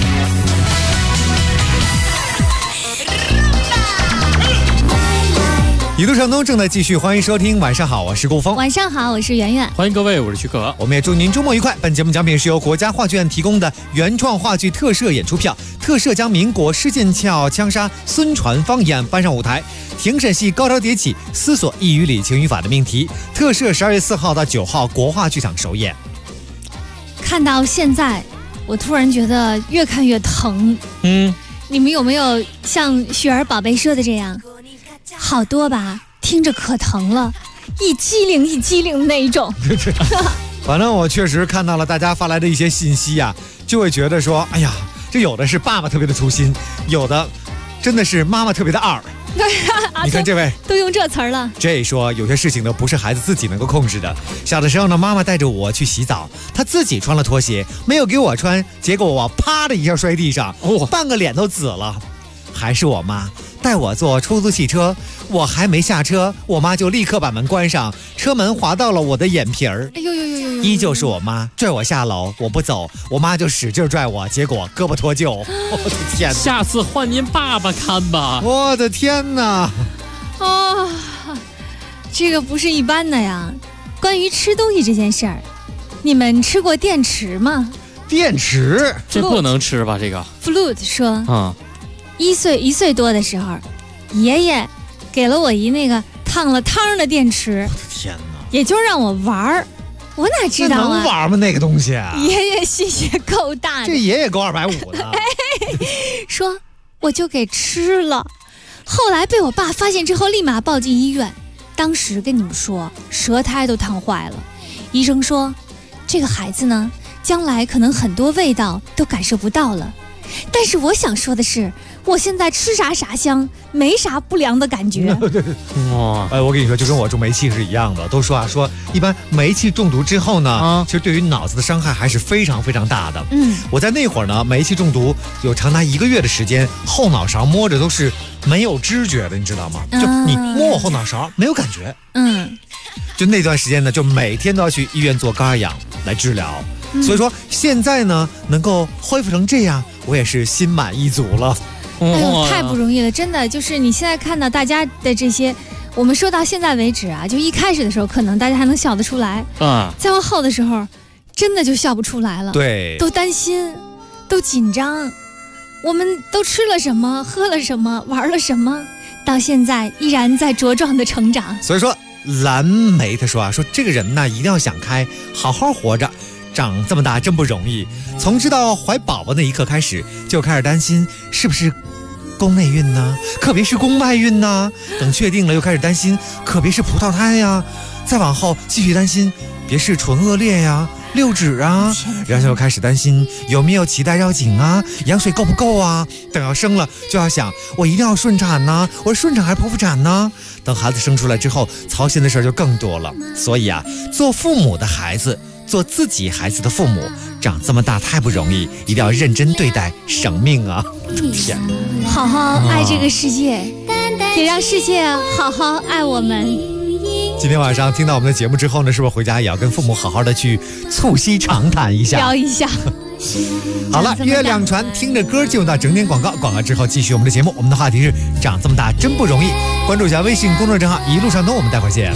一路畅通正在继续，欢迎收听。晚上好，我是顾峰。 晚上好，我是圆圆。 欢迎各位，我是徐可。 我们也祝您周末愉快。本节目奖品是由国家话剧院提供的原创话剧特摄演出票，特摄将民国施剑翘枪杀孙传芳一案搬上舞台，庭审戏高潮迭起，思索义与理情与法的命题。特摄12月4号到9号国话剧场首演。 看到现在，我突然觉得越看越疼。你们有没有像雪儿宝贝说的这样？好多吧，听着可疼了，一激灵一激灵那一种。 反正我确实看到了大家发来的一些信息啊，就会觉得说，哎呀，这有的是爸爸特别的粗心，有的真的是妈妈特别的二。 对啊， 你看这位都用这词儿了。 这说有些事情呢不是孩子自己能够控制的。小的时候呢，妈妈带着我去洗澡，她自己穿了拖鞋，没有给我穿，结果我啪的一下摔地上，半个脸都紫了。还是我妈带我坐出租汽车，我还没下车，我妈就立刻把门关上，车门划到了我的眼皮儿。 哎呦呦呦呦！ 依旧是我妈拽我下楼，我不走，我妈就使劲拽我，结果胳膊脱臼。我的天哪！ 下次换您爸爸看吧。 我的天哪！ 哦，这个不是一般的呀。关于吃东西这件事儿，你们吃过电池吗？ 电池？ 这不能吃吧？这个 Flute 说啊。 一岁多的时候，爷爷给了我一那个烫了汤的电池。 我的天哪！ 也就让我玩儿，我哪知道啊？ 能玩吗？那个东西啊！ 爷爷心也够大的， 这爷爷够250的。 说我就给吃了，后来被我爸发现之后，立马抱进医院。当时跟你们说，舌苔都烫坏了。医生说，这个孩子呢，将来可能很多味道都感受不到了。但是我想说的是，我现在吃啥香，没啥不良的感觉。 我跟你说，就跟我中煤气是一样的。都说说一般煤气中毒之后呢，其实对于脑子的伤害还是非常非常大的。我在那会儿呢，煤气中毒有长达1个月的时间，后脑勺摸着都是没有知觉的，你知道吗？就你摸我后脑勺没有感觉。就那段时间呢，就每天都要去医院做高压氧来治疗。所以说现在呢，能够恢复成这样，我也是心满意足了。 哎呦，太不容易了，真的。就是你现在看到大家的这些，我们说到现在为止啊，就一开始的时候可能大家还能笑得出来啊，再往后的时候真的就笑不出来了。 对， 都担心，都紧张，我们都吃了什么，喝了什么，玩了什么，到现在依然在茁壮的成长。 所以说蓝莓他说说这个人呢，一定要想开，好好活着。长这么大真不容易，从知道怀宝宝那一刻开始，就开始担心是不是宫内孕呢？可别是宫外孕呢？等确定了，又开始担心可别是葡萄胎呀。再往后继续担心，别是唇腭裂呀、六指啊，然后又开始担心有没有脐带绕颈啊，羊水够不够啊？等要生了，就要想我一定要顺产呢，我是顺产还是剖腹产呢？等孩子生出来之后，操心的事就更多了。所以啊，做父母的孩子，做自己孩子的父母，长这么大太不容易，一定要认真对待生命啊！天， 好好爱这个世界，也让世界好好爱我们。 今天晚上听到我们的节目之后呢，是不是回家也要跟父母好好的去促膝长谈一下， 聊一下？ 好了，月亮船听着歌进入到整点广告，广告之后继续我们的节目。我们的话题是长这么大真不容易，关注一下微信公众账号一路上东，我们待会儿见。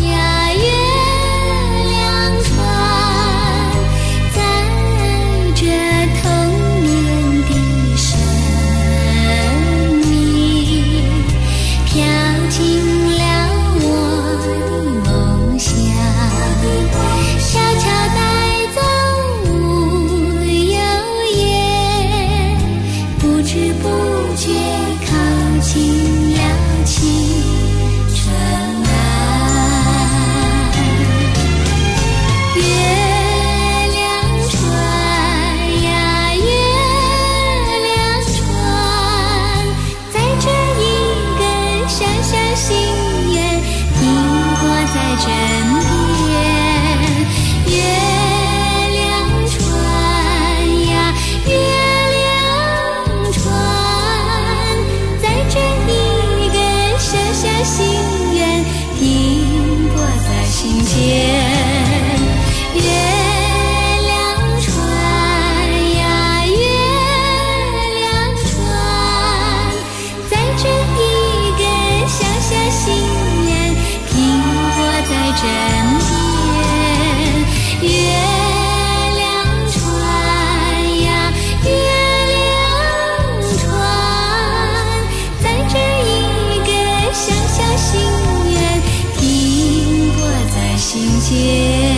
飘进了知不觉靠近了青春岸。月亮船呀月亮船，载着一根小小心愿，停泊在枕边。月亮船呀月亮船，载着一根小小心愿，停泊在心间。月亮船呀月亮船，载着一根小小心愿，停泊在枕边。月亮船呀月亮船，载着一根小小心愿，停泊在心间。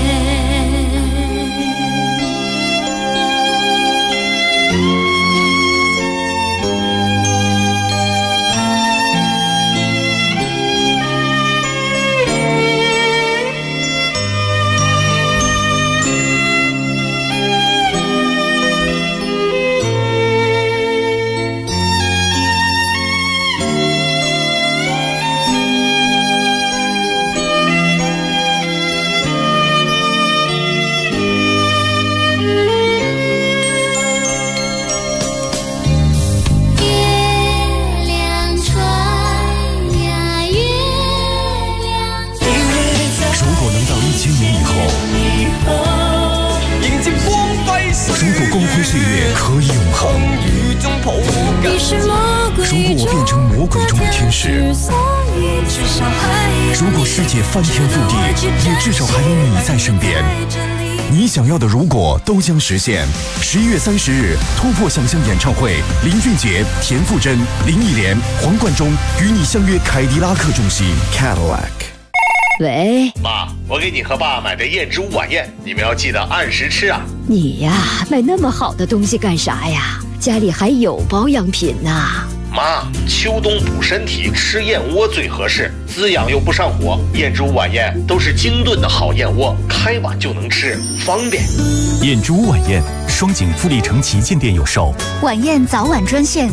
如果世界翻天覆地，也至少还有你在身边。你想要的如果都将实现。11月30日，突破想象演唱会，林俊杰、田馥甄、林忆莲、黄贯中与你相约凯迪拉克中心 Cadillac。 喂， 妈，我给你和爸买的燕之屋晚宴，你们要记得按时吃啊。 你呀，买那么好的东西干啥呀？家里还有保养品呢。 妈，秋冬补身体，吃燕窝最合适，滋养又不上火。燕之屋晚宴都是精炖的好燕窝，开碗就能吃，方便。 燕之屋晚宴，双井富力城旗舰店有售。 晚宴早晚专线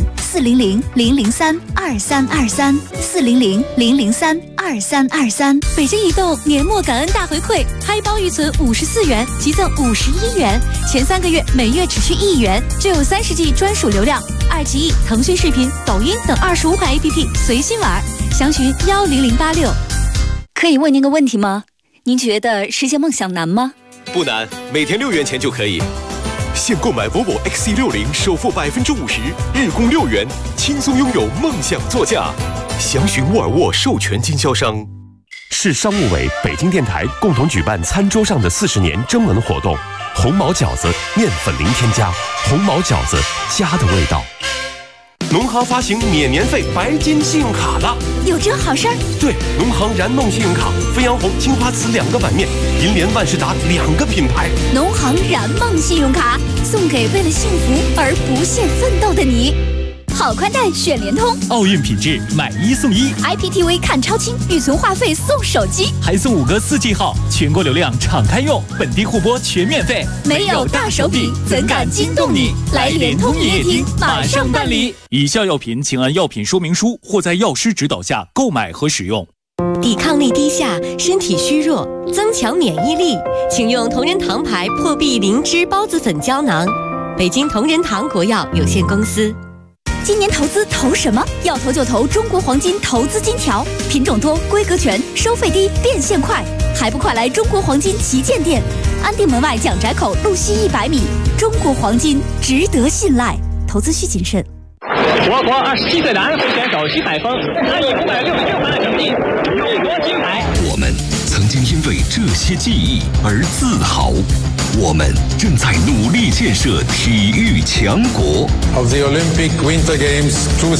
400-003-2323，400-003-2323。 北京移动年末感恩大回馈，嗨包预存54元，即赠51元，前3个月每月只需1元，就有30G 专属流量。爱奇艺、腾讯视频、抖音等25款 APP 随心玩，详询10086。 可以问您个问题吗？您觉得实现梦想难吗？ 不难，每天6元钱就可以。现购买 Volvo XC60，首付50%，日供6元，轻松拥有梦想座驾。详询沃尔沃授权经销商。 市商务委、北京电台共同举办餐桌上的40年征文活动，红毛饺子面粉零添加，红毛饺子家的味道。 农行发行免年费白金信用卡了， 有这好事儿？ 对，农行燃梦信用卡，飞扬红、青花瓷2个版面，银联、万事达2个品牌。 农行燃梦信用卡送给为了幸福而不懈奋斗的你。好宽带选联通， 奥运品质买1送1 ，IPTV 看超清，预存话费送手机， 还送5个4G 号，全国流量敞开用，本地互播全免费。 没有大手笔，怎敢惊动你？来联通营业厅马上办理。 以下药品请按药品说明书或在药师指导下购买和使用。 抵抗力低下，身体虚弱，增强免疫力，请用同仁堂牌破壁灵芝孢子粉胶囊。北京同仁堂国药有限公司。 今年投资投什么？要投就投中国黄金投资金条，品种多，规格全，收费低，变现快，还不快来中国黄金旗舰店，安定门外蒋宅口路西100米。中国黄金值得信赖，投资需谨慎。 我国27岁男会选手徐海峰，他以566分的成绩勇夺金牌。 我们曾经因为这些记忆而自豪，我们正在努力建设体育强国。 Of the Olympic Winter Games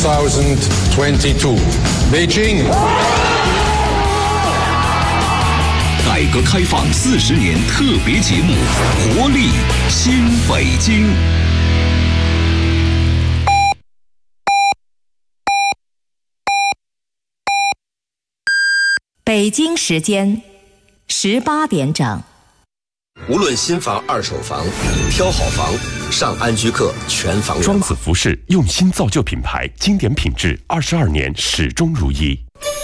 2022, Beijing. 改革开放40年特别节目，活力新北京。 北京时间18点整。 无论新房、二手房，挑好房，上安居客全房源。 庄子服饰用心造就品牌，经典品质，22年始终如一。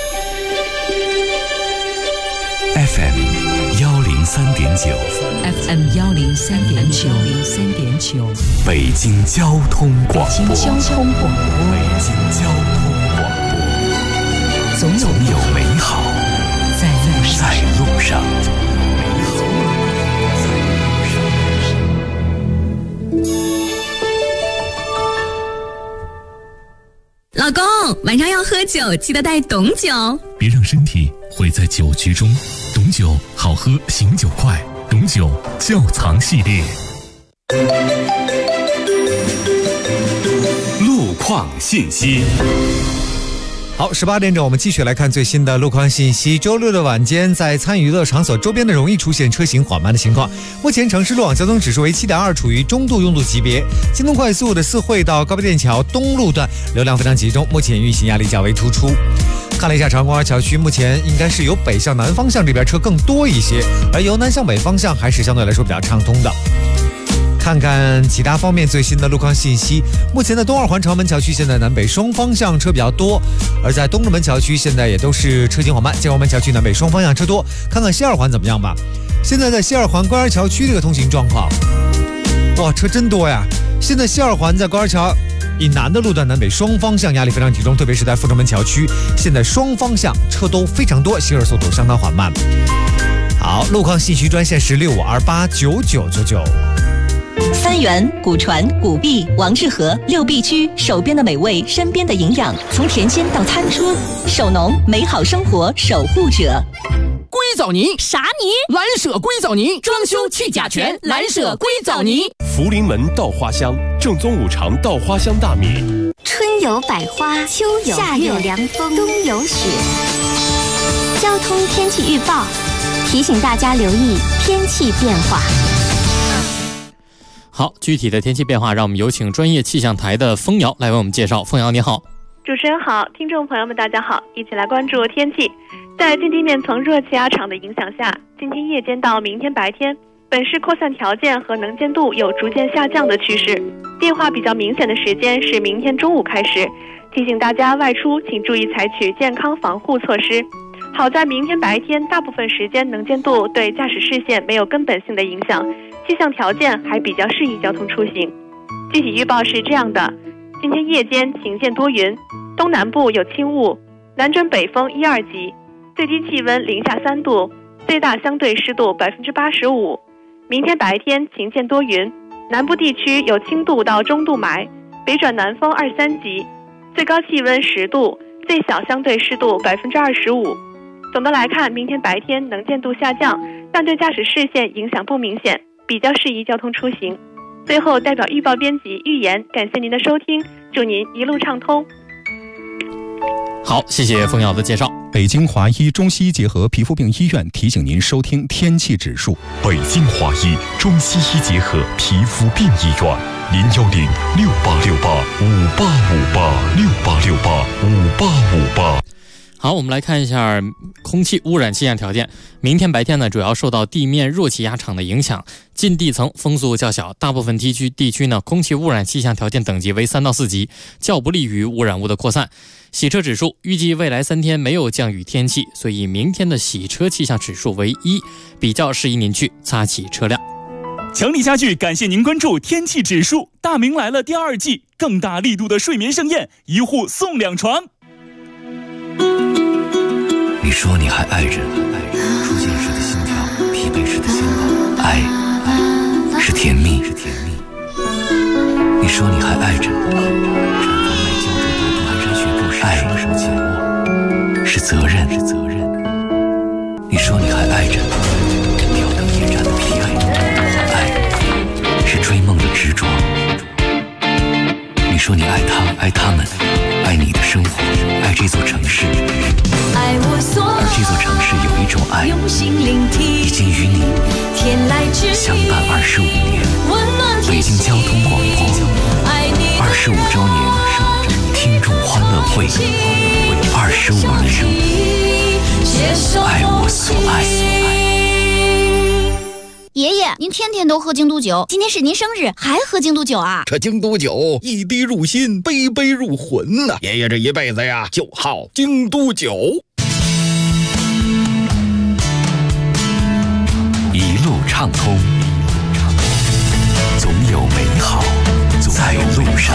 FM 103.9 FM 103.9 北京交通广播。 北京交通广播。 北京交通广播。总有美好在路上。 老公，晚上要喝酒，记得带董酒。 别让身体毁在酒局中。董酒好喝，醒酒快。董酒窖藏系列。 路况信息。 好，18点整，我们继续来看最新的路况信息。周六的晚间，在参与娱乐场所周边的容易出现车行缓慢的情况。目前城市路网交通指数为7.2，处于中度拥堵级别。京东快速的四惠到高碑店桥东路段流量非常集中，目前运行压力较为突出。看了一下长公园桥区，目前应该是由北向南方向这边车更多一些，而由南向北方向还是相对来说比较畅通的。看看其他方面最新的路况信息。目前的东二环朝门桥区现在南北双方向车比较多，而在东直门桥区现在也都是车行缓慢。建国门桥区南北双方向车多。看看西二环怎么样吧。现在在西二环官园桥区这个通行状况，哇，车真多呀！现在西二环在官园桥以南的路段南北双方向压力非常集中，特别是在阜成门桥区，现在双方向车都非常多，行驶速度相当缓慢。好，路况信息专线是65289999。 三元、古传、古币、王致和6必居，手边的美味，身边的营养，从甜心到餐桌，手农美好生活守护者。 硅藻泥啥泥？蓝舍硅藻泥，装修去甲醛，蓝舍硅藻泥。 福临门稻花香，正宗五常稻花香大米。 春有百花，秋有夏有凉风，冬有雪。交通天气预报提醒大家留意天气变化。 好，具体的天气变化，让我们有请专业气象台的蜂瑶来为我们介绍。蜂瑶你好。 主持人好，听众朋友们大家好，一起来关注天气。在近地面层热气压场的影响下，今天夜间到明天白天，本市扩散条件和能见度有逐渐下降的趋势，变化比较明显的时间是明天中午开始，提醒大家外出请注意采取健康防护措施。好在明天白天大部分时间能见度对驾驶视线没有根本性的影响，气象条件还比较适宜交通出行。具体预报是这样的：今天夜间晴间多云，东南部有轻雾，南转北风1、2级，最低气温零下3度，最大相对湿度85%。明天白天晴间多云，南部地区有轻度到中度霾，北转南风2、3级，最高气温10度，最小相对湿度25%。总的来看，明天白天能见度下降，但对驾驶视线影响不明显，比较适宜交通出行。最后，代表预报编辑预言，感谢您的收听，祝您一路畅通。 好，谢谢蜂瑶的介绍。 北京华医中西医结合皮肤病医院提醒您收听天气指数。 北京华医中西医结合皮肤病医院，0106868586868685858。 好，我们来看一下空气污染气象条件。明天白天呢，主要受到地面弱气压场的影响，近地层风速较小，大部分地区呢，空气污染气象条件等级为3到4级，较不利于污染物的扩散。洗车指数预计未来3天没有降雨天气，所以明天的洗车气象指数为1，比较适宜您去擦洗车辆。 强力家具感谢您关注天气指数。大明来了第2季，更大力度的睡眠盛宴，1户送2床。 你说你还爱着，出现时的心跳，疲惫时的心跳，爱是甜蜜。你说你还爱着，绽放麦胶着朵朵蹒跚学步时双手紧握，是责任。你说你还爱着，吊灯夜战的疲惫，爱是追梦的执着。你说你爱他，爱他们，爱你的生活，爱这座城市。而这座城市有一种爱，已经与你相伴25年。北京交通广播25周年听众欢乐会，25年， 您天天都喝京都酒，今天是您生日还喝京都酒啊？ 这京都酒一滴入心，杯杯入魂呐！爷爷这一辈子呀，就好京都酒。 一路畅通，总有美好在路上。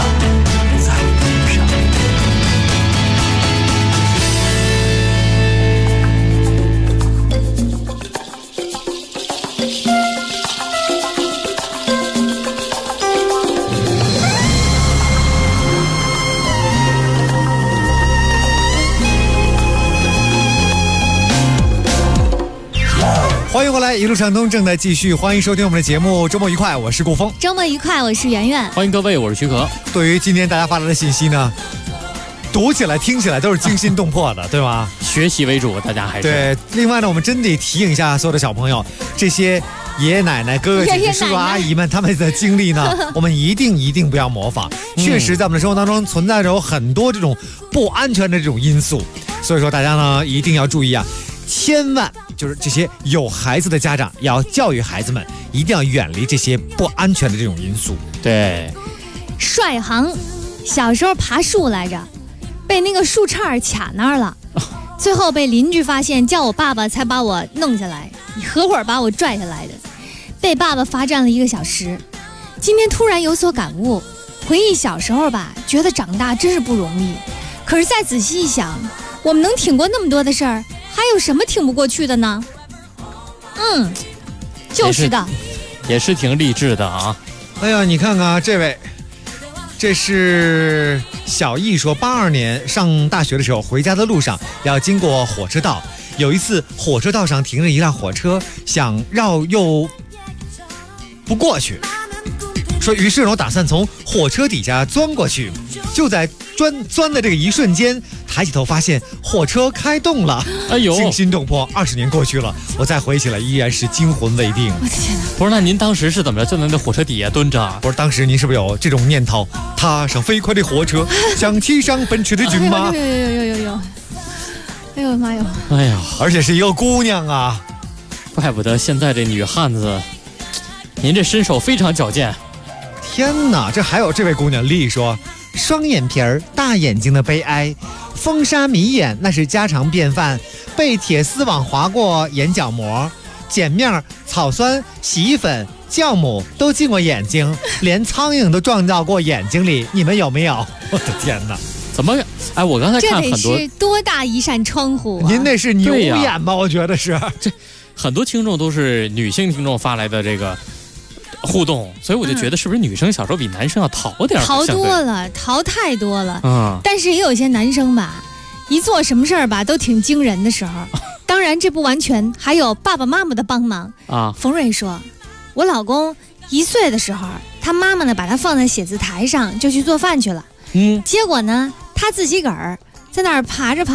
欢迎回来，一路畅通正在继续，欢迎收听我们的节目。周末愉快，我是顾峰。 周末愉快，我是圆圆。 欢迎各位，我是徐可。 对于今天大家发来的信息呢，读起来、听起来都是惊心动魄的，对吗？ 学习为主，大家还是对。另外呢，我们真得提醒一下所有的小朋友，这些爷爷奶奶、哥哥姐姐、叔叔阿姨们他们的经历呢，我们一定不要模仿。确实，在我们的生活当中存在着有很多这种不安全的这种因素，所以说大家呢一定要注意啊，千万。就是这些有孩子的家长要教育孩子们，一定要远离这些不安全的这种因素。 对， 帅航小时候爬树来着，被那个树杈卡那儿了，最后被邻居发现，叫我爸爸才把我弄下来，合伙把我拽下来的，被爸爸罚站了1个小时。今天突然有所感悟，回忆小时候吧，觉得长大真是不容易。可是再仔细一想，我们能挺过那么多的事儿，还有什么挺不过去的呢？就是的， 也是挺励志的啊。 哎呀，你看看啊，这位，这是小易说，82年上大学的时候，回家的路上要经过火车道，有一次火车道上停着一辆火车，想绕又不过去，说于是我打算从火车底下钻过去，就在钻的这个一瞬间，抬起头发现火车开动了， 哎呦， 惊心动魄。20年过去了，我再回起来依然是惊魂未定。 我的天哪！ 不是，那您当时是怎么着？就在那火车底下蹲着？ 不是，当时您是不是有这种念头？踏上飞快的火车，想骑上奔驰的骏马。 有，哎呦妈哟！ 哎呀， 而且是一个姑娘啊， 怪不得现在这女汉子，您这身手非常矫健。 天哪，这还有这位姑娘丽说，双眼皮儿、大眼睛的悲哀，风沙迷眼那是家常便饭，被铁丝网划过眼角膜，碱面、草酸、洗衣粉、酵母都进过眼睛，连苍蝇都撞到过眼睛里，你们有没有？我的天哪！ 怎么？哎，我刚才看很多， 这得是多大一扇窗户啊？ 您那是牛眼吧？我觉得是。 这很多听众都是女性听众发来的这个互动，所以我就觉得是不是女生小时候比男生要淘点， 淘多了，淘太多了。 嗯， 但是也有一些男生吧，一做什么事儿吧都挺惊人的时候。当然这不完全，还有爸爸妈妈的帮忙啊。冯瑞说，我老公1岁的时候，他妈妈呢把他放在写字台上就去做饭去了。结果呢他自己个儿在那儿爬着，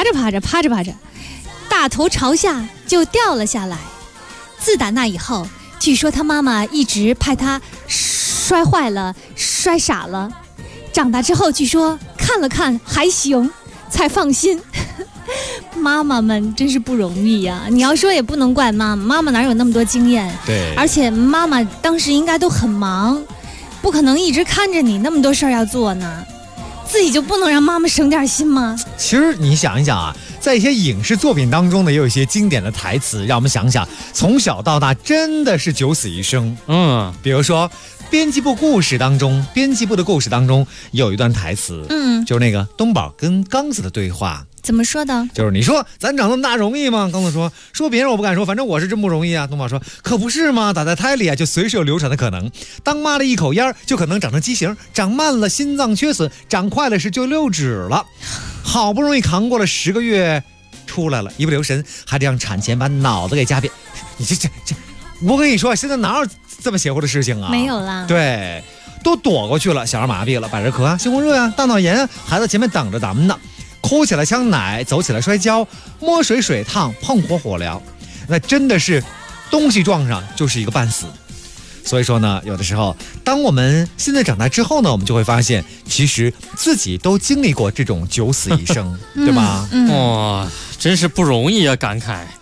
大头朝下就掉了下来。自打那以后，据说他妈妈一直怕他摔坏了、摔傻了。长大之后，据说看了看还行，才放心。妈妈们真是不容易呀！你要说也不能怪妈妈，妈妈哪有那么多经验？ 对， 而且妈妈当时应该都很忙，不可能一直看着你，那么多事儿要做呢。自己就不能让妈妈省点心吗？ 其实你想一想啊，在一些影视作品当中呢，也有一些经典的台词，让我们想想，从小到大真的是九死一生。比如说编辑部的故事当中有一段台词，就是那个东宝跟刚子的对话。 怎么说的？ 就是你说咱长那么大容易吗？刚子说别人我不敢说，反正我是真不容易啊。东宝说可不是吗？打在胎里啊，就随时有流产的可能。当妈的一口烟就可能长成畸形，长慢了心脏缺损，长快了是就溜指了。好不容易扛过了10个月，出来了，一不留神还得让产前把脑子给夹扁。你这，我跟你说，现在哪有这么邪乎的事情啊？ 没有啦。 对，都躲过去了，小儿麻痹了，百日咳啊，心红热啊，大脑炎啊，还在前面等着咱们呢。哭起来呛奶，走起来摔跤，摸水水烫，碰火火燎，那真的是东西撞上就是一个半死。所以说呢，有的时候当我们现在长大之后呢，我们就会发现其实自己都经历过这种九死一生对吧？ 哇，真是不容易啊，感慨。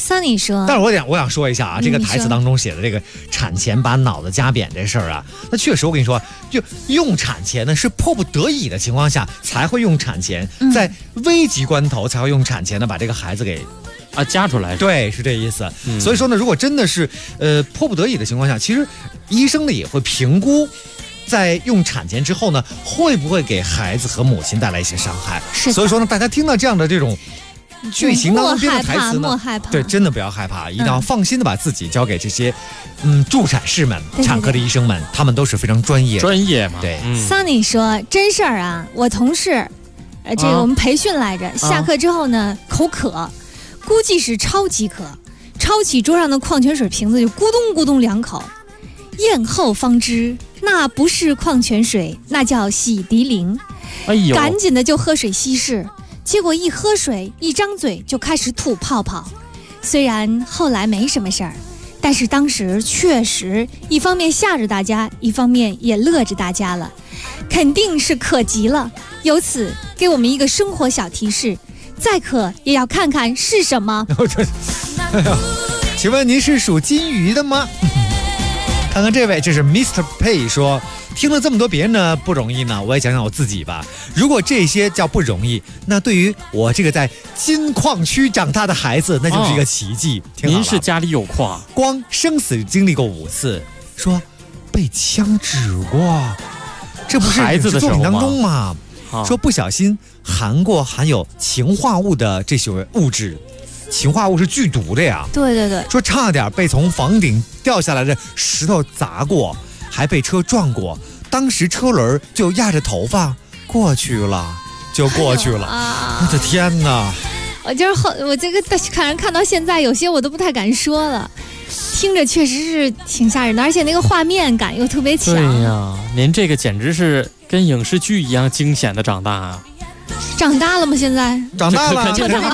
Sunny 说， 但是我想说一下啊，这个台词当中写的这个产前把脑子夹扁这事儿啊，那确实我跟你说，就用产前呢是迫不得已的情况下才会用产前，在危急关头才会用产前呢把这个孩子给夹出来。 对，是这意思。所以说呢，如果真的是迫不得已的情况下，其实医生呢也会评估。在用产前之后呢，会不会给孩子和母亲带来一些伤害？所以说呢，大家听到这样的这种剧情当中编的台词呢，对，真的不要害怕，一定要放心的把自己交给这些助产士们、产科的医生们，他们都是非常专业嘛。 对 ，Sunny 说真事儿啊，我同事，这个我们培训来着，下课之后呢，口渴，估计是超级渴，抄起桌上的矿泉水瓶子就咕咚咕咚2口，咽后方知那不是矿泉水，那叫洗涤灵。 哎呦， 赶紧的就喝水稀释，结果一喝水一张嘴就开始吐泡泡。虽然后来没什么事儿，但是当时确实一方面吓着大家，一方面也乐着大家了，肯定是渴极了。由此给我们一个生活小提示，再渴也要看看是什么。 请问您是属金鱼的吗？看看这位，这是 Mr. Pay 说，听了这么多别人的不容易呢，我也讲讲我自己吧。如果这些叫不容易，那对于我这个在金矿区长大的孩子，那就是一个奇迹。 您是家里有矿， 光生死经历过5次，说被枪指过，这不是孩子的作品当中吗？说不小心含过含有氰化物的这些物质。氰化物是剧毒的呀， 对，说差点被从房顶掉下来的石头砸过，还被车撞过，当时车轮就压着头发过去了，我的天哪！ 我这个看到现在，有些我都不太敢说了，听着确实是挺吓人的，而且那个画面感又特别强。 对呀，您这个简直是跟影视剧一样惊险的长大啊！ 长大了吗？现在长大了。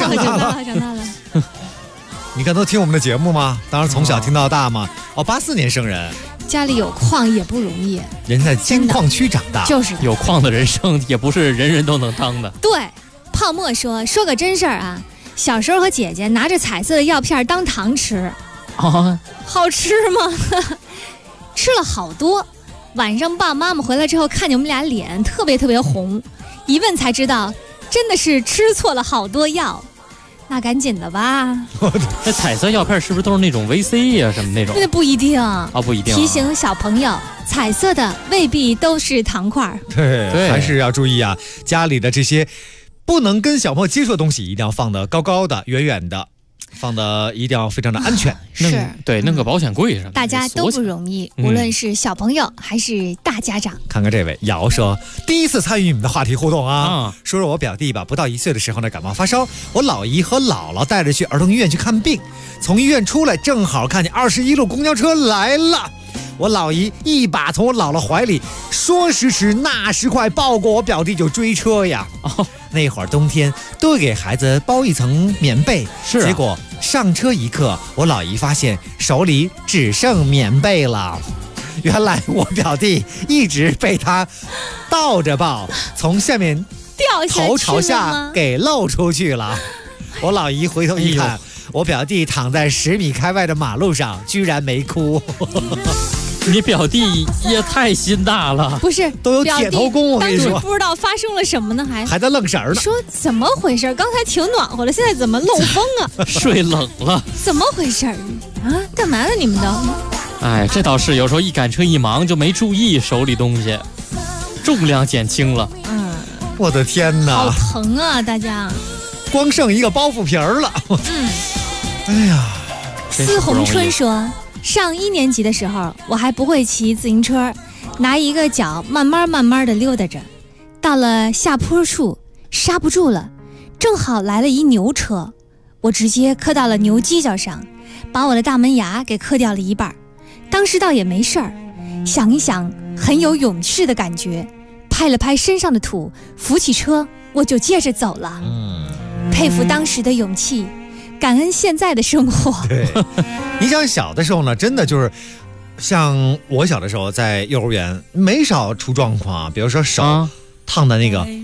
你看都听我们的节目吗？当然从小听到大嘛。84年生人， 家里有矿也不容易， 人在金矿区长大， 就是有矿的人生也不是人人都能当的。 对，泡沫说个真事儿啊，小时候和姐姐拿着彩色的药片当糖吃，好吃吗？吃了好多，晚上爸爸妈妈回来之后看见我们俩脸特别红，一问才知道真的是吃错了好多药。那赶紧的吧。 这彩色药片是不是都是那种 VC 呀什么那种？ 那不一定不一定。 提醒小朋友，彩色的未必都是糖块。 对，还是要注意啊，家里的这些不能跟小朋友接触的东西一定要放得高高的、远远的，放的一定要非常的安全。 是， 对，弄个保险柜什么的。 大家都不容易，无论是小朋友还是大家长。 看看这位瑶说，第一次参与你们的话题互动啊，说我表弟吧，不到1岁的时候呢感冒发烧，我老姨和姥姥带着去儿童医院去看病，从医院出来正好看见21路公交车来了。我老姨一把从我姥姥怀里说时迟那时快抱过我表弟就追车呀。那会儿冬天都会给孩子包一层棉被，结果上车一刻，我老姨发现手里只剩棉被了。原来我表弟一直被他倒着抱，从下面掉下去头朝下给露出去了。我老姨回头一看，我表弟躺在10米开外的马路上，居然没哭。 你表弟也太心大了， 不是都有铁头功，我跟你说， 不知道发生了什么呢，还在愣神儿呢。 说怎么回事？刚才挺暖和了，现在怎么漏风啊？ 睡冷了？ 怎么回事啊？干嘛呢你们都？ 哎，这倒是，有时候一赶车一忙就没注意手里东西，重量减轻了。 我的天哪， 好疼啊！大家， 光剩一个包袱皮儿了。哎呀， 司红春说。上1年级的时候，我还不会骑自行车，拿一个脚慢慢的溜达着，到了下坡处刹不住了，正好来了一牛车，我直接磕到了牛犄角上，把我的大门牙给磕掉了一半。当时倒也没事儿，想一想很有勇士的感觉，拍了拍身上的土，扶起车我就接着走了。佩服当时的勇气，感恩现在的生活。 对，你想小的时候呢，真的就是像我小的时候在幼儿园没少出状况，比如说手烫的那个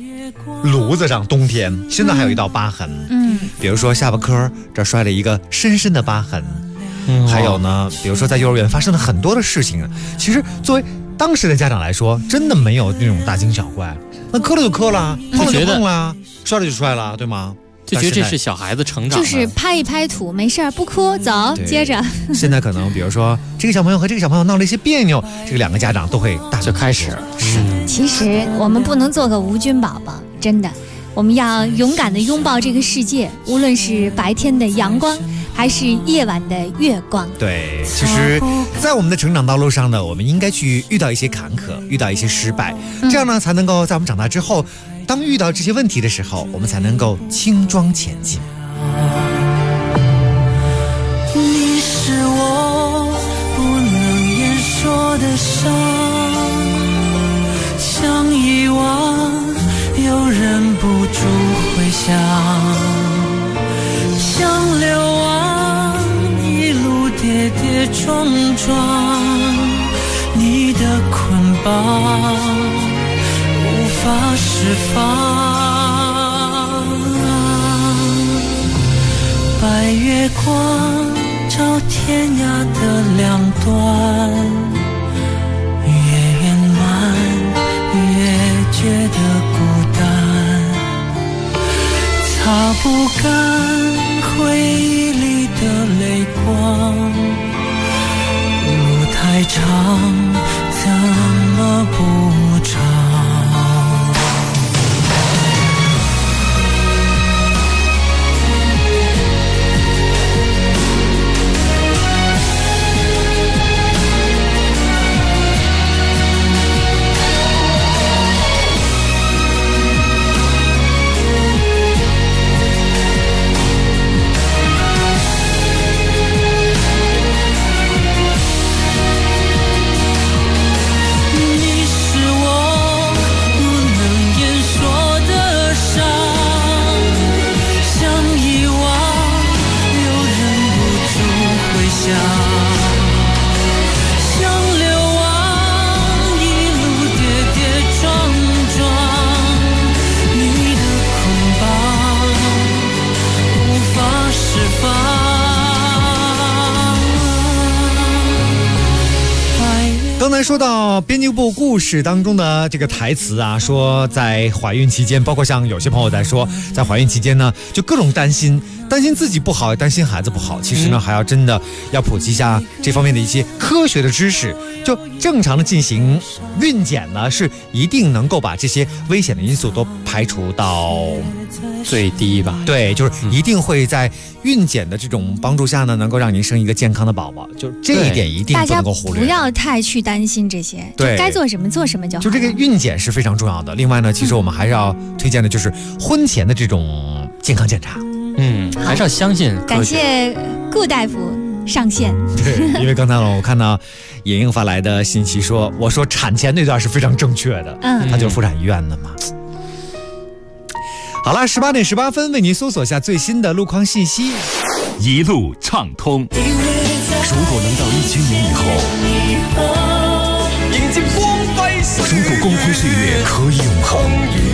炉子上，冬天现在还有一道疤痕。比如说下巴颏这摔了一个深深的疤痕。还有呢，比如说在幼儿园发生了很多的事情，其实作为当时的家长来说，真的没有那种大惊小怪，那磕了就磕了，碰了就碰了，摔了就摔了，对吗？ 就觉得这是小孩子成长， 就是拍一拍土，没事儿，不哭，走，接着。 现在可能比如说这个小朋友和这个小朋友闹了一些别扭，这个两个家长都会就开始。 是的， 其实我们不能做个无菌宝宝，真的，我们要勇敢地拥抱这个世界，无论是白天的阳光，还是夜晚的月光。 对，其实在我们的成长道路上呢，我们应该去遇到一些坎坷，遇到一些失败，这样呢才能够在我们长大之后，当遇到这些问题的时候，我们才能够轻装前进。 你是我不能言说的伤，想遗忘又忍不住回想，想流亡一路跌跌撞撞，你的捆绑无法释放。白月光照天涯的两端，越圆满越觉得孤单，擦不干回忆里的泪光，路太长怎么不长。 刚才说到编辑部故事当中的这个台词啊，说在怀孕期间，包括像有些朋友在说，在怀孕期间呢，就各种担心自己不好，也担心孩子不好。其实呢，还要真的要普及一下这方面的一些科学的知识。就正常的进行孕检呢，是一定能够把这些危险的因素都排除到最低吧。 对，就是一定会在孕检的这种帮助下呢，能够让您生一个健康的宝宝。就这一点一定不能够忽略。 大家不要太去担心这些， 对， 该做什么做什么就好。 就这个孕检是非常重要的。另外呢，其实我们还是要推荐的就是婚前的这种健康检查。 还是要相信。 感谢顾大夫上线。 对，因为刚才我看到莹莹发来的信息说，我说产前那段是非常正确的，她就是妇产医院的嘛。好了，18点18分，为您搜索下最新的路况信息。 一路畅通。如果能到1000年以后， 迎接光辉， 如果光辉岁月可以永恒，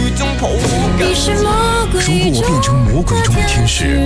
如果我变成魔鬼中的天使，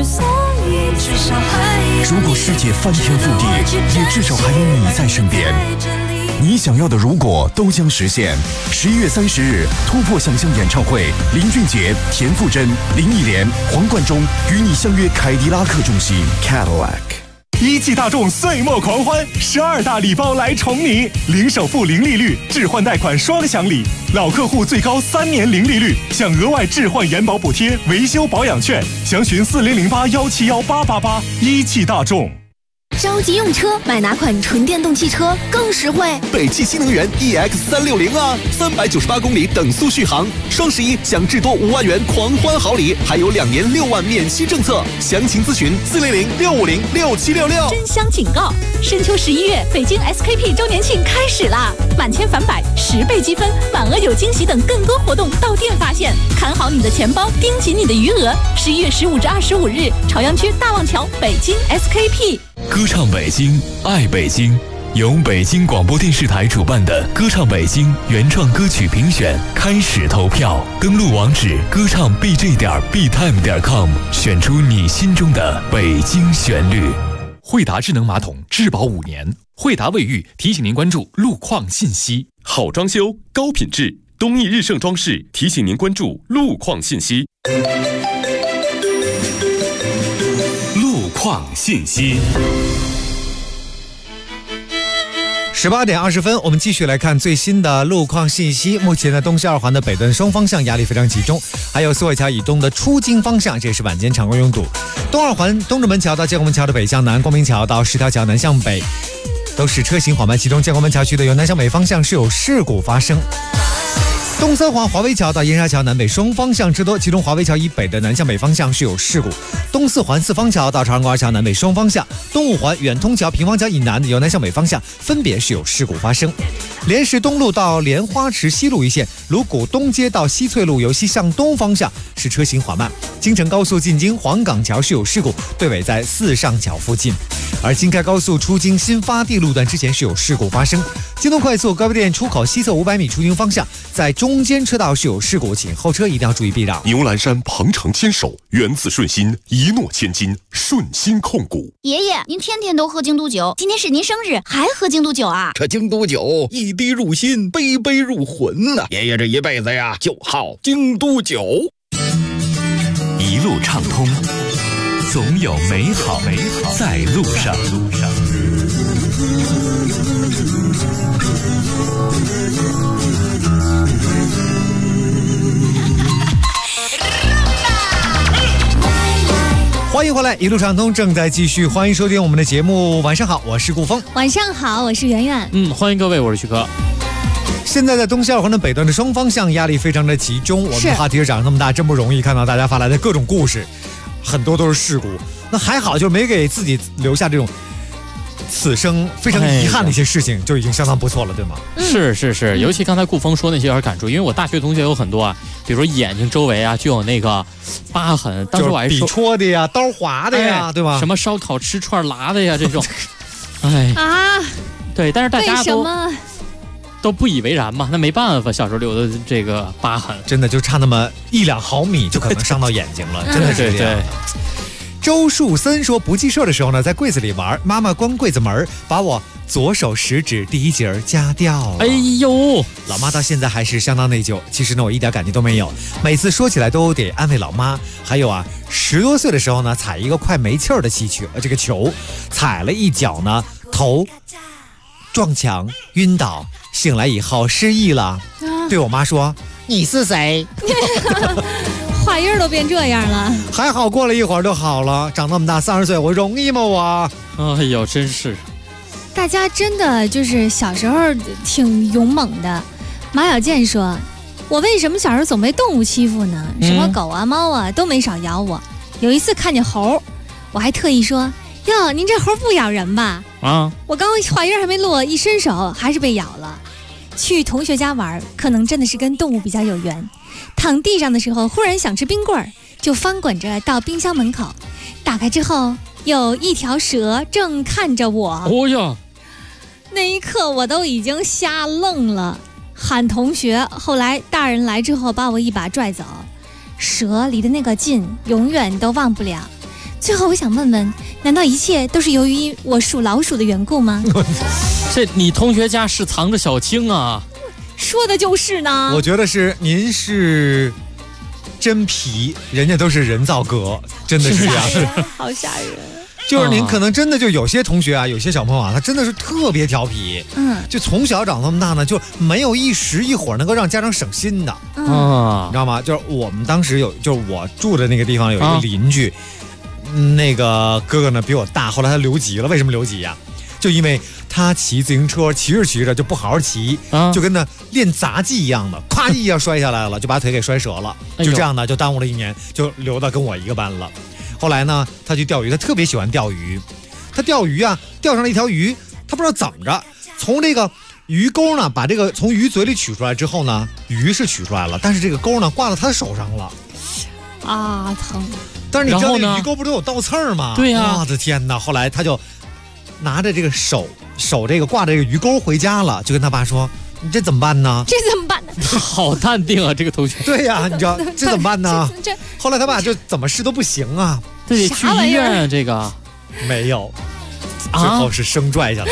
如果世界翻天覆地，也至少还有你在身边。你想要的如果都将实现。11月30日，突破想象演唱会，林俊杰、田馥甄、林忆莲、黄贯中与你相约凯迪拉克中心 Cadillac。 一汽大众岁末狂欢，12大礼包来宠你，零首付零利率，置换贷款双享礼，老客户最高3年零利率，享额外置换延保补贴、维修保养券，详询4008171888。一汽大众。 着急用车，买哪款纯电动汽车更实惠？ 北汽新能源 EX360啊，398公里等速续航，双11享至多5万元狂欢好礼，还有2年6万免息政策。详情咨询400-650-6766。 真香警告！深秋11月，北京 SKP 周年庆开始啦！满千返百，10倍积分，满额有惊喜等更多活动到店发现。看好你的钱包，盯紧你的余额。11月15至25日，朝阳区大望桥北京 SKP。 歌唱北京，爱北京， 由北京广播电视台主办的歌唱北京原创歌曲评选开始投票，登录网址歌唱 bj.btime.com， 选出你心中的北京旋律。 惠达智能马桶质保5年，惠达卫浴提醒您关注路况信息。 好装修，高品质，东义日盛装饰提醒您关注路况信息。路况信息。 18点20分，我们继续来看最新的路况信息。目前的东西2环的北段双方向压力非常集中，还有苏伟桥以东的出京方向，这也是晚间常规拥堵。东2环东直门桥到建国门桥的北向南，光明桥到10条桥南向北，都是车行缓慢其中。建国门桥区的由南向北方向是有事故发生。东3环华威桥到燕莎桥南北双方向车多，其中华威桥以北的南向北方向是有事故。东4环四方桥到朝阳公园桥南北双方向，东5环远通桥平房桥以南的由南向北方向分别是有事故发生。莲石东路到莲花池西路一线，鲁谷东街到西翠路由西向东方向是车行缓慢。京承高速进京黄岗桥是有事故，队尾在四上桥附近。而京开高速出京新发地路段之前是有事故发生。京东快速高碑店出口西侧500米出京方向，在中间车道是有事故，请后车一定要注意避让。 牛栏山鹏程牵手，源自顺心，一诺千金，顺心控股。 爷爷，您天天都喝京都酒，今天是您生日，还喝京都酒啊？ 这京都酒一滴入心，杯杯入魂呐！爷爷这一辈子呀，就好京都酒。 一路畅通，总有美好在路上。 欢迎回来，一路畅通正在继续，欢迎收听我们的节目。晚上好，我是顾峰。 晚上好，我是圆圆。 欢迎各位，我是徐科。 现在在东西2环的北段的双方向压力非常的集中，我们的话题长这么大，真不容易，看到大家发来的各种故事，很多都是事故。那还好，就没给自己留下这种此生非常遗憾的一些事情，就已经相当不错了，对吗？ 是，尤其刚才顾峰说那些有点感触，因为我大学同学有很多啊，比如说眼睛周围啊就有那个疤痕，当时我还笔戳的呀，刀划的呀，对吧？ 什么烧烤吃串拉的呀这种，对，但是大家都不以为然嘛，那没办法，小时候留的这个疤痕， 真的就差那么1-2毫米就可能伤到眼睛了，真的是这样。周树森说，不记事的时候呢，在柜子里玩，妈妈关柜子门，把我左手食指第一节夹掉了。 哎呦， 老妈到现在还是相当内疚。其实呢，我一点感觉都没有，每次说起来都得安慰老妈。还有啊，10多岁的时候呢，踩一个快没气儿的球，踩了一脚呢，头撞墙晕倒，醒来以后失忆了，对我妈说：“你是谁？” 话音都变这样了， 还好过了一会儿就好了。长那么大30岁，我容易吗我？ 哎呦，真是！ 大家真的就是小时候挺勇猛的。马小健说：“我为什么小时候总被动物欺负呢？什么狗啊、猫啊都没少咬我。有一次看见猴，我还特意说：‘哟，您这猴不咬人吧？’我刚话音还没落，一伸手还是被咬了。去同学家玩，可能真的是跟动物比较有缘。躺地上的时候，忽然想吃冰棍儿，就翻滚着到冰箱门口，打开之后有一条蛇正看着我。 哦呀！ 那一刻我都已经瞎愣了，喊同学。后来大人来之后把我一把拽走，蛇离的那个近，永远都忘不了。最后我想问问，难道一切都是由于我属老鼠的缘故吗？ 这你同学家是藏着小青啊？ 说的就是呢。 我觉得是您是真皮，人家都是人造革，真的是这样。 好吓人。 就是您可能真的就有些同学啊，有些小朋友啊，他真的是特别调皮，就从小长这么大呢，就没有一时一会儿能够让家长省心的，你知道吗？就是我们当时就是我住的那个地方有一个邻居，那个哥哥呢比我大，后来他留级了。为什么留级呀？就因为他骑自行车骑着就不好好骑，就跟那练杂技一样的，咵一下摔下来了，就把腿给摔折了。就这样呢，就耽误了1年，就留到跟我一个班了。后来呢，他去钓鱼，他特别喜欢钓鱼。他钓鱼啊，钓上了一条鱼，他不知道怎么着，从这个鱼钩呢，把这个从鱼嘴里取出来之后呢，鱼是取出来了，但是这个钩呢挂到他手上了， 疼。 但是你知道那鱼钩不是有倒刺儿吗？ 对呀， 我的天哪！后来他就拿着这个手手这个挂着这个鱼钩回家了，就跟他爸说：“你这怎么办呢？” 这怎么办呢？ 好淡定啊，这个同学。 对呀，你知道这怎么办呢？后来他爸就怎么试都不行啊， 这得去医院。这个没有，最后是生拽下来。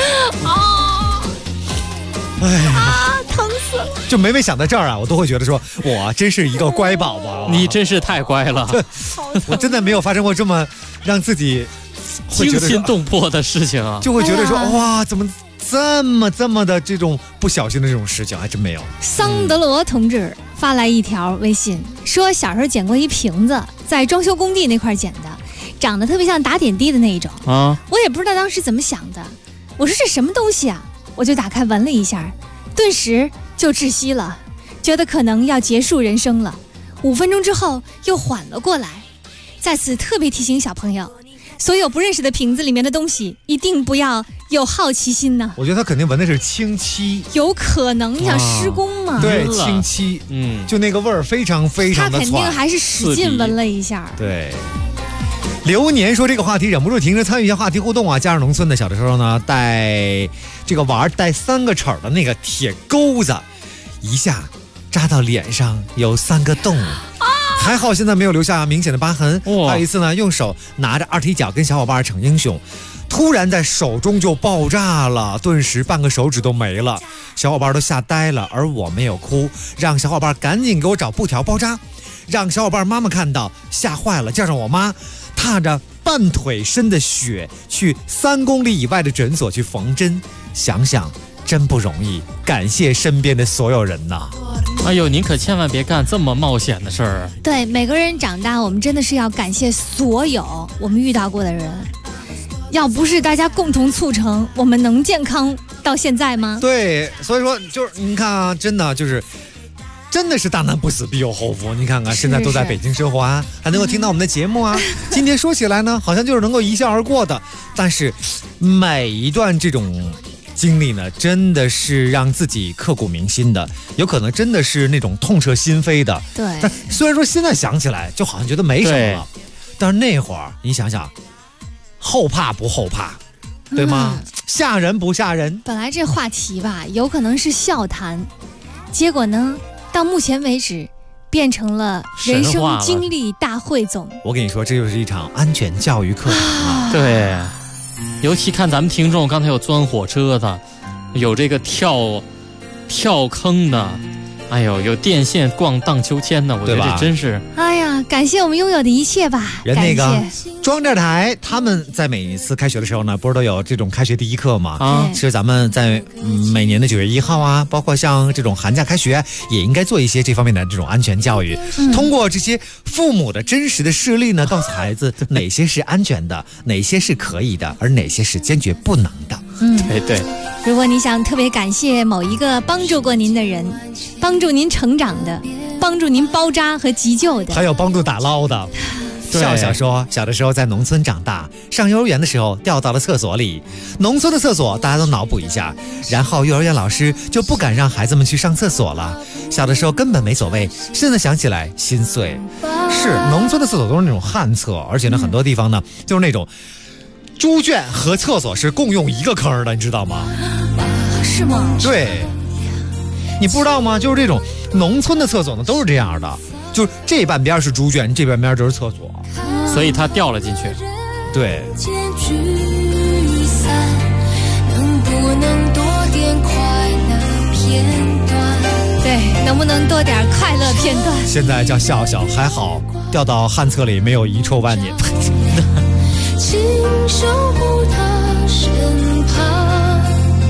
哎呀， 疼死了！ 就每想到这儿啊，我都会觉得说，我真是一个乖宝宝。 你真是太乖了， 我真的没有发生过这么让自己惊心动魄的事情啊， 就会觉得说，哇，怎么这么的这种不小心的这种事情，还真没有。 桑德罗同志发来一条微信，说小时候捡过一瓶子，在装修工地那块捡的，长得特别像打点滴的那一种啊。我也不知道当时怎么想的，我说这什么东西啊？我就打开闻了一下，顿时就窒息了，觉得可能要结束人生了。5分钟之后又缓了过来。在此特别提醒小朋友，所有不认识的瓶子里面的东西一定不要有好奇心呢。 我觉得他肯定闻的是清漆， 有可能你想施工嘛？ 对，清漆，就那个味儿非常非常的窜。 他肯定还是使劲闻了一下。 对。流年说这个话题忍不住停着参与一下话题互动啊！加入农村的小的时候呢，带这个玩带3个齿的那个铁钩子，一下扎到脸上有3个洞，还好现在没有留下明显的疤痕。还有一次呢，用手拿着2踢脚跟小伙伴逞英雄，突然在手中就爆炸了，顿时半个手指都没了，小伙伴都吓呆了，而我没有哭，让小伙伴赶紧给我找布条包扎，让小伙伴妈妈看到吓坏了，叫上我妈踏着半腿深的雪去3公里以外的诊所去缝针，想想真不容易，感谢身边的所有人呐。 哎呦，您可千万别干这么冒险的事儿。 对，每个人长大，我们真的是要感谢所有我们遇到过的人，要不是大家共同促成，我们能健康到现在吗？ 对，所以说就是您看啊，真的是大难不死必有后福。你看看现在都在北京生活啊，还能够听到我们的节目啊。今天说起来呢，好像就是能够一笑而过的，但是每一段这种经历呢，真的是让自己刻骨铭心的，有可能真的是那种痛彻心扉的。 对， 但虽然说现在想起来就好像觉得没什么了，但是那会儿你想想，后怕不后怕，对吗？吓人不吓人？ 本来这话题吧，有可能是笑谈，结果呢，到目前为止变成了人生经历大汇总。 我跟你说，这就是一场安全教育课程。 对，尤其看咱们听众，刚才有钻火车的，有这个跳坑的，哎呦，有电线荡秋千的，我觉得这真是。 哎呀，感谢我们拥有的一切吧。 人那个中央电视台，他们在每一次开学的时候呢，不是都有这种开学第一课吗？其实咱们在每年的9月1号啊，包括像这种寒假开学，也应该做一些这方面的这种安全教育。通过这些父母的真实的事例呢，告诉孩子哪些是安全的，哪些是可以的，而哪些是坚决不能的。 对。 如果你想特别感谢某一个帮助过您的人，帮助您成长的，帮助您包扎和急救的， 还有帮助打捞的。笑笑说，小的时候在农村长大，上幼儿园的时候掉到了厕所里。农村的厕所大家都脑补一下，然后幼儿园老师就不敢让孩子们去上厕所了。小的时候根本没所谓，现在想起来心碎。是，农村的厕所都是那种旱厕，而且呢很多地方呢就是那种猪圈和厕所是共用一个坑的，你知道吗？ 是吗？ 对，你不知道吗？就是这种农村的厕所呢都是这样的，就是这半边是猪圈，这半边就是厕所， 所以他掉了进去。 对。 能不能多点快乐片段？对，能不能多点快乐片段？ 现在叫笑笑，还好掉到旱厕里没有遗臭万年。 请守护他身旁，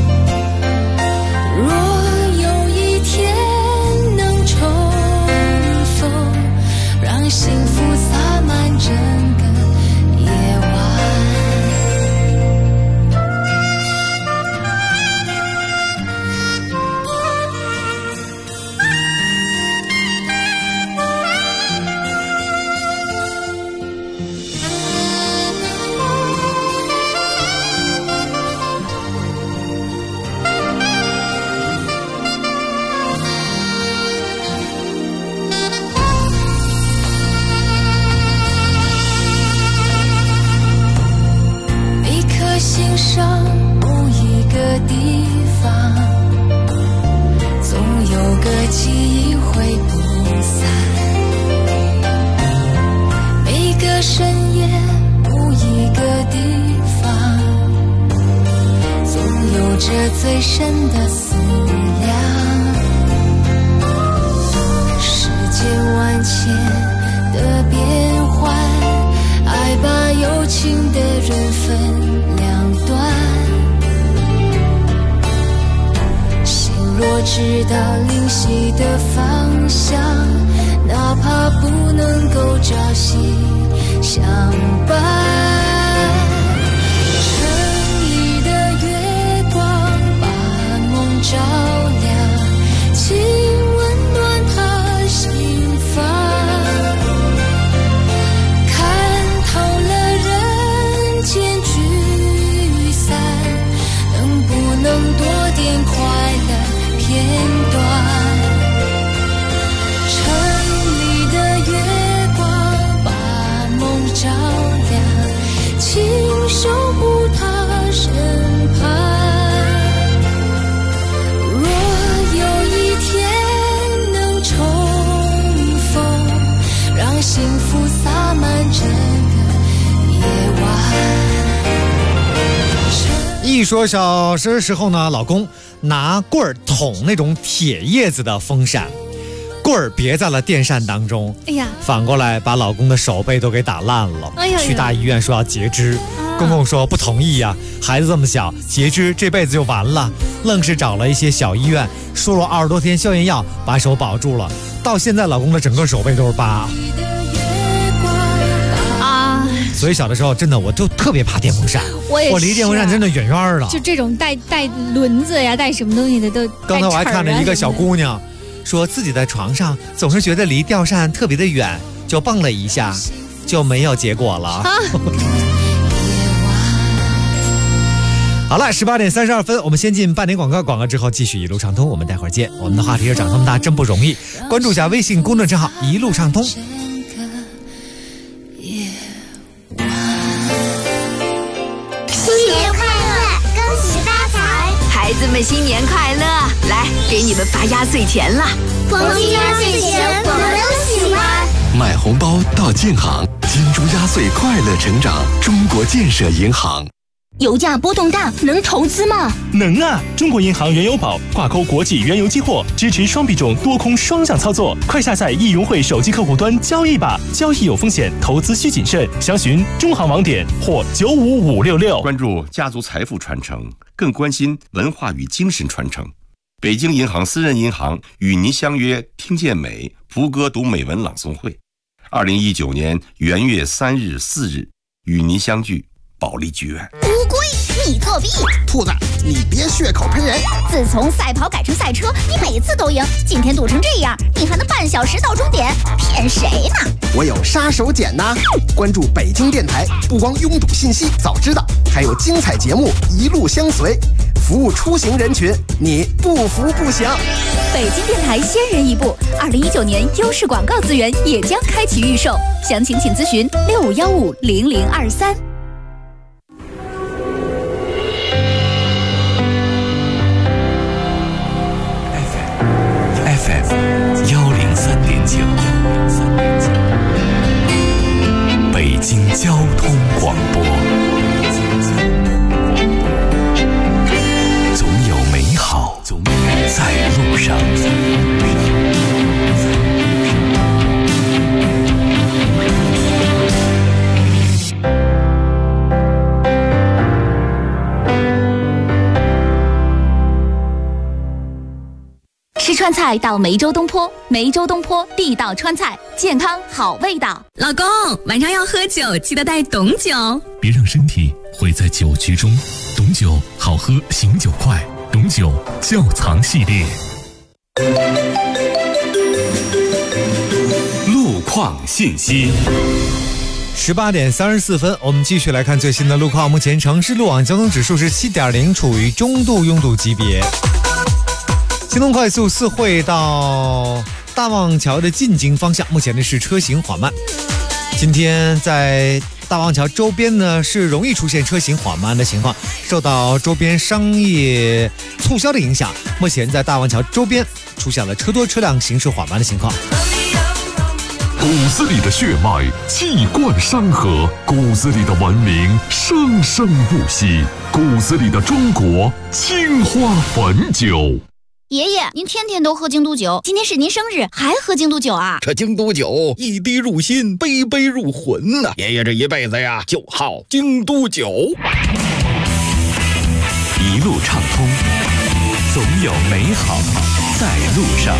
若有一天能重逢，让幸福洒满整个夜晚。 最深的思量。世间万千的变幻，爱把有情的人分两端。心若知道灵犀的方向，哪怕不能够朝夕相伴。照亮，请温暖他心房，看透了人间聚散，能不能多点快乐片段？城里的月光把梦照亮，请守护他身旁。幸福洒满整个夜晚。 一说小时候呢，老公拿棍儿捅那种铁叶子的风扇，棍儿别在了电扇当中， 哎呀， 反过来把老公的手背都给打烂了。 哎呀， 去大医院说要截肢，公公说不同意呀，孩子这么小，截肢这辈子就完了。愣是找了一些小医院，输了20多天消炎药，把手保住了。到现在，老公的整个手背都是疤。所以小的时候真的我就特别怕电风扇，我离电风扇真的远远的。 就这种带轮子呀，带什么东西的都。 刚才我还看着一个小姑娘，说自己在床上总是觉得离吊扇特别的远，就蹦了一下，就没有结果了。好了，18点32分，我们先进半点广告，广告之后继续一路畅通。我们待会儿见。我们的话题是长这么大真不容易，关注一下微信公众账号一路畅通。 孩子们新年快乐！来，给你们发压岁钱了。 黄金压岁钱我们都喜欢。 买红包到建行，金猪压岁快乐成长。中国建设银行。 油价波动大，能投资吗？ 能啊！中国银行原油宝挂钩国际原油期货，支持双币种多空双向操作。快下载易融汇手机客户端交易吧，交易有风险，投资需谨慎。详询中行网点或95566。 关注家族财富传承，更关心文化与精神传承。北京银行私人银行与您相约听见美福歌读美文朗诵会，2019年元月3日、4日与您相聚保利剧院。 乌龟，你作弊！ 兔子，你别血口喷人！ 自从赛跑改成赛车，你每次都赢，今天赌成这样，你还能半小时到终点？骗谁呢？ 我有杀手锏呐！关注北京电台，不光拥堵信息早知道，还有精彩节目一路相随，服务出行人群，你不服不行。 北京电台先人一步，2019年优势广告资源也将开启预售，详情请咨询65150023。 103.9，北京交通广播。总有美好在路上。 吃川菜到梅州东坡，梅州东坡地道川菜，健康好味道。 老公，晚上要喝酒，记得带董酒， 别让身体毁在酒局中。董酒好喝，醒酒快。董酒窖藏系列。 路况信息。 18点34分，我们继续来看最新的路况。目前城市路网交通指数是7.0，处于中度拥堵级别。京东快速4惠到大望桥的进京方向，目前呢是车行缓慢。今天在大望桥周边呢是容易出现车行缓慢的情况，受到周边商业促销的影响，目前在大望桥周边出现了车多车辆行驶缓慢的情况。 骨子里的血脉气贯山河，骨子里的文明生生不息，骨子里的中国青花汾酒。 爷爷，您天天都喝京都酒，今天是您生日，还喝京都酒啊？ 这京都酒一滴入心，杯杯入魂呐！爷爷这一辈子呀，就好京都酒。 一路畅通，总有美好在路上。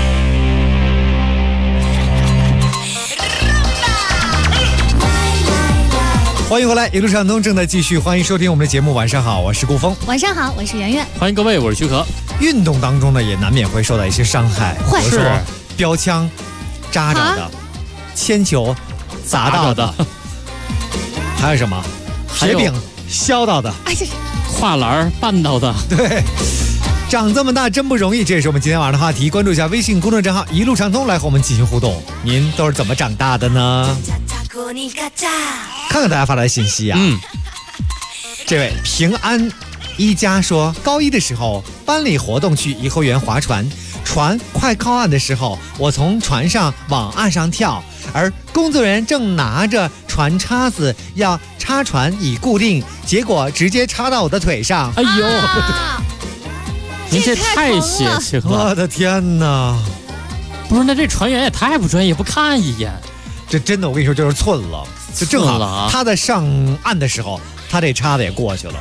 欢迎回来，一路畅通正在继续，欢迎收听我们的节目。晚上好，我是顾峰。 晚上好，我是圆圆。 欢迎各位，我是徐可。 运动当中呢，也难免会受到一些伤害， 会比如说标枪扎着的，铅球砸到的，还有什么铁饼削到的， 哎呀， 跨栏绊到的， 对。长这么大真不容易，这也是我们今天晚上的话题。关注一下微信公众账号一路畅通，来和我们进行互动。您都是怎么长大的呢？看看大家发来的信息啊。这位平安一家说，高一的时候班里活动去颐和园划船，船快靠岸的时候，我从船上往岸上跳，而工作人员正拿着船叉子要插船以固定，结果直接插到我的腿上。 哎呦！您这太血腥了！ 我的天哪！ 不是，那这船员也太不专业，不看一眼， 这真的我跟你说就是寸了，就正好他在上岸的时候，他这叉子也过去了。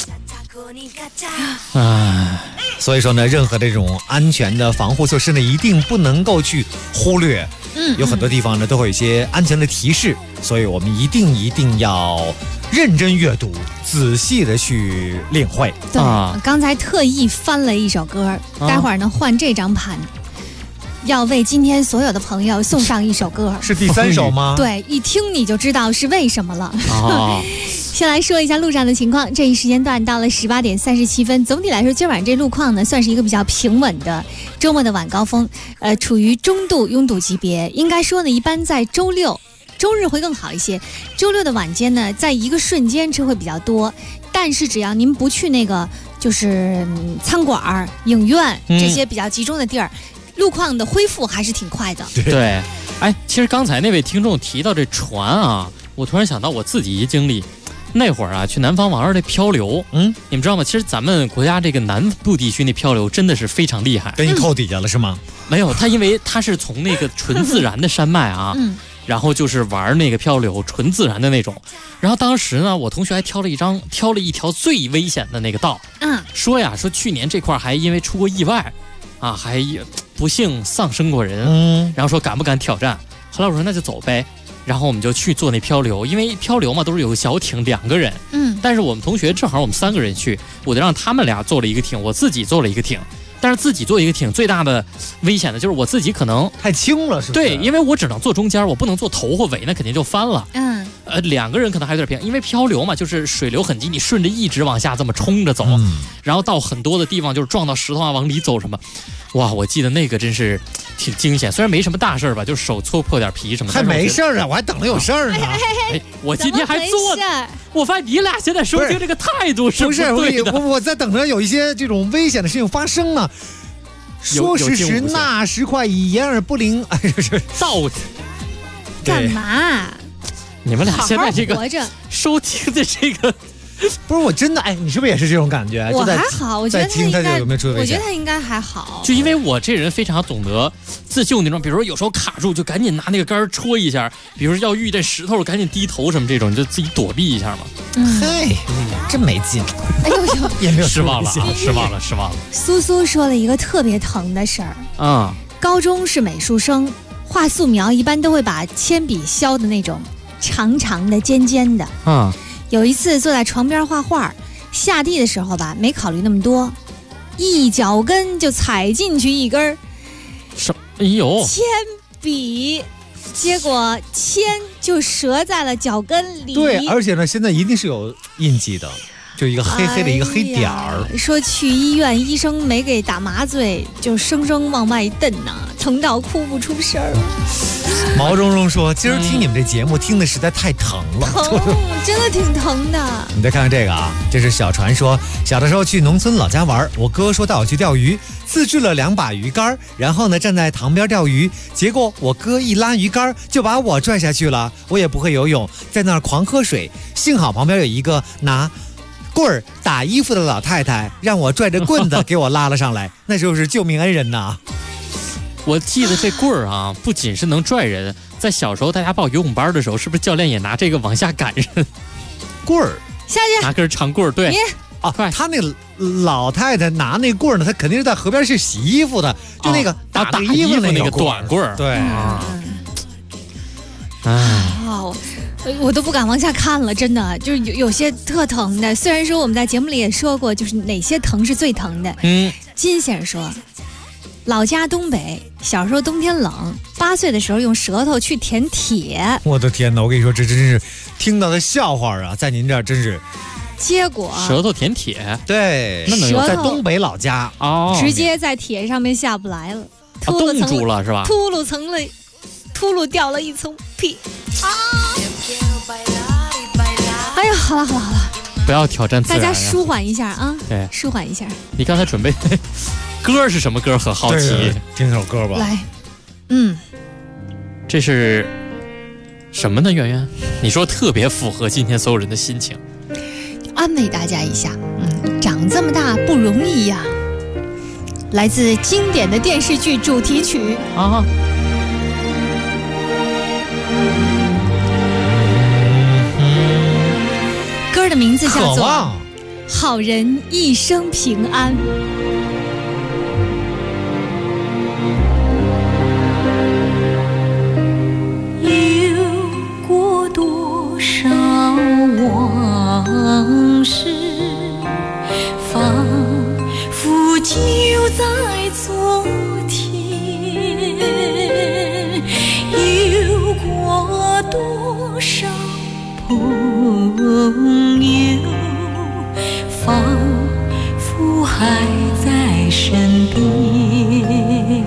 唉，所以说呢，任何这种安全的防护措施呢，一定不能够去忽略。有很多地方呢都会有一些安全的提示，所以我们一定要认真阅读，仔细的去领会。 对，我刚才特意翻了一首歌，待会儿呢换这张盘，要为今天所有的朋友送上一首歌。 是第3首吗？ 对，一听你就知道是为什么了。 哦先来说一下路上的情况，这一时间段到了18点37分。总体来说，今晚这路况呢，算是一个比较平稳的周末的晚高峰，处于中度拥堵级别。应该说呢，一般在周六、周日会更好一些。周六的晚间呢，在一个瞬间车会比较多，但是只要您不去那个就是餐馆、影院这些比较集中的地儿，路况的恢复还是挺快的。 对，哎，其实刚才那位听众提到这船啊，我突然想到我自己一经历。那会儿啊，去南方玩这漂流，你们知道吗？其实咱们国家这个南部地区那漂流真的是非常厉害。 给你扣底下了是吗？ 没有，因为它是从那个纯自然的山脉啊，然后就是玩那个漂流，纯自然的那种。然后当时呢，我同学还挑了一条最危险的那个道，说去年这块还因为出过意外，啊，还不幸丧生过人，然后说敢不敢挑战？后来我说那就走呗。然后我们就去做那漂流，因为漂流嘛都是有个小艇2个人，但是我们同学正好我们3个人去，我就让他们俩坐了一个艇，我自己坐了一个艇。但是自己坐一个艇最大的危险的就是我自己可能太轻了，是不是？ 对，因为我只能坐中间，我不能坐头或尾，那肯定就翻了。2个人可能还有点平，因为漂流嘛，就是水流很急，你顺着一直往下这么冲着走，然后到很多的地方就是撞到石头啊，往里走什么。哇，我记得那个真是挺惊险，虽然没什么大事吧，就是手搓破点皮什么的。 还没事啊，我还等着有事儿呢。 哎，我今天还做，我发现你俩现在收听这个态度是不对的。 我在等着有一些这种危险的事情发生呢。说时迟，那时快，言而不灵。哎，这道干嘛？ 你们俩现在这个好好活着收听的这个。 不是我真的哎，你是不是也是这种感觉？ 我还好，我觉得他应该， 有没有出危险？ 我觉得他应该还好。 就因为我这人非常懂得自救那种，比如说有时候卡住，就赶紧拿那个杆戳一下；比如说要遇见石头，赶紧低头什么这种，你就自己躲避一下嘛。 嘿，真没劲。 哎呦呦， 也没有失望了，失望了。 苏苏说了一个特别疼的事儿啊， 高中是美术生，画素描一般都会把铅笔削的那种长长的、尖尖的。有一次坐在床边画画，下地的时候吧，没考虑那么多，一脚跟就踩进去一根儿， 哎呦， 铅笔，结果铅就折在了脚跟里。 对，而且呢，现在一定是有印记的，就一个黑黑的一个黑点儿。 说去医院，医生没给打麻醉，就生生往外蹬呐，疼到哭不出声儿。 毛茸茸说：“今儿听你们这节目听的实在太疼了， 真的挺疼的。” 你再看看这个啊，这是小传说。小的时候去农村老家玩，我哥说带我去钓鱼，自制了2把鱼竿，然后呢站在塘边钓鱼。结果我哥一拉鱼竿就把我拽下去了，我也不会游泳，在那儿狂喝水。幸好旁边有一个拿棍儿打衣服的老太太，让我拽着棍子给我拉了上来，那就是救命恩人呐。 我记得这棍儿啊，不仅是能拽人，在小时候大家报游泳班的时候，是不是教练也拿这个往下赶人？ 棍儿下去， 拿根长棍儿，对。 啊，他那老太太拿那棍儿呢，她肯定是在河边去洗衣服的，就那个打衣服那个短棍儿。 对啊。 我都不敢往下看了，真的就是有些特疼的。虽然说我们在节目里也说过，就是哪些疼是最疼的。金先生说，老家东北，小时候冬天冷，8岁的时候用舌头去舔铁。 我的天哪！我跟你说，这真是听到的笑话啊，在您这儿真是。 结果舌头舔铁， 对， 那能有在东北老家哦， 直接在铁上面下不来了， 冻住了是吧？ 秃噜掉了一层皮啊！哎呀，好了， 不要挑战自然， 大家舒缓一下啊！ 对， 舒缓一下。 你刚才准备歌是什么歌？很好奇， 听首歌吧。 来， 这是什么呢？圆圆，你说特别符合今天所有人的心情。 安慰大家一下，长这么大不容易呀。来自经典的电视剧主题曲啊， 歌的名字叫做 《 好人一生平安》。 有过多少往事，仿佛就在昨天。有过多少朋友，仿佛还在身边。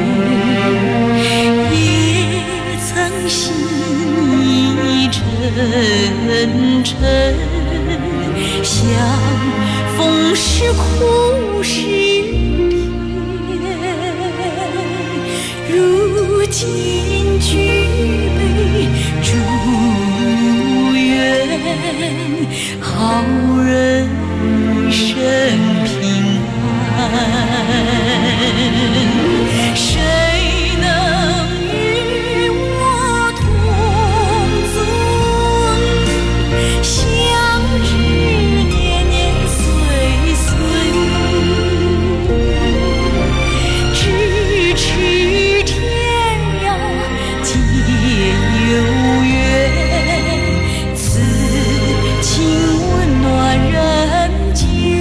也曾心意沉沉，相逢时苦时甜。如今举杯祝愿，好人生平安。谁能与我同尊？相知年年岁岁，咫尺天涯皆有缘，此情温暖人间。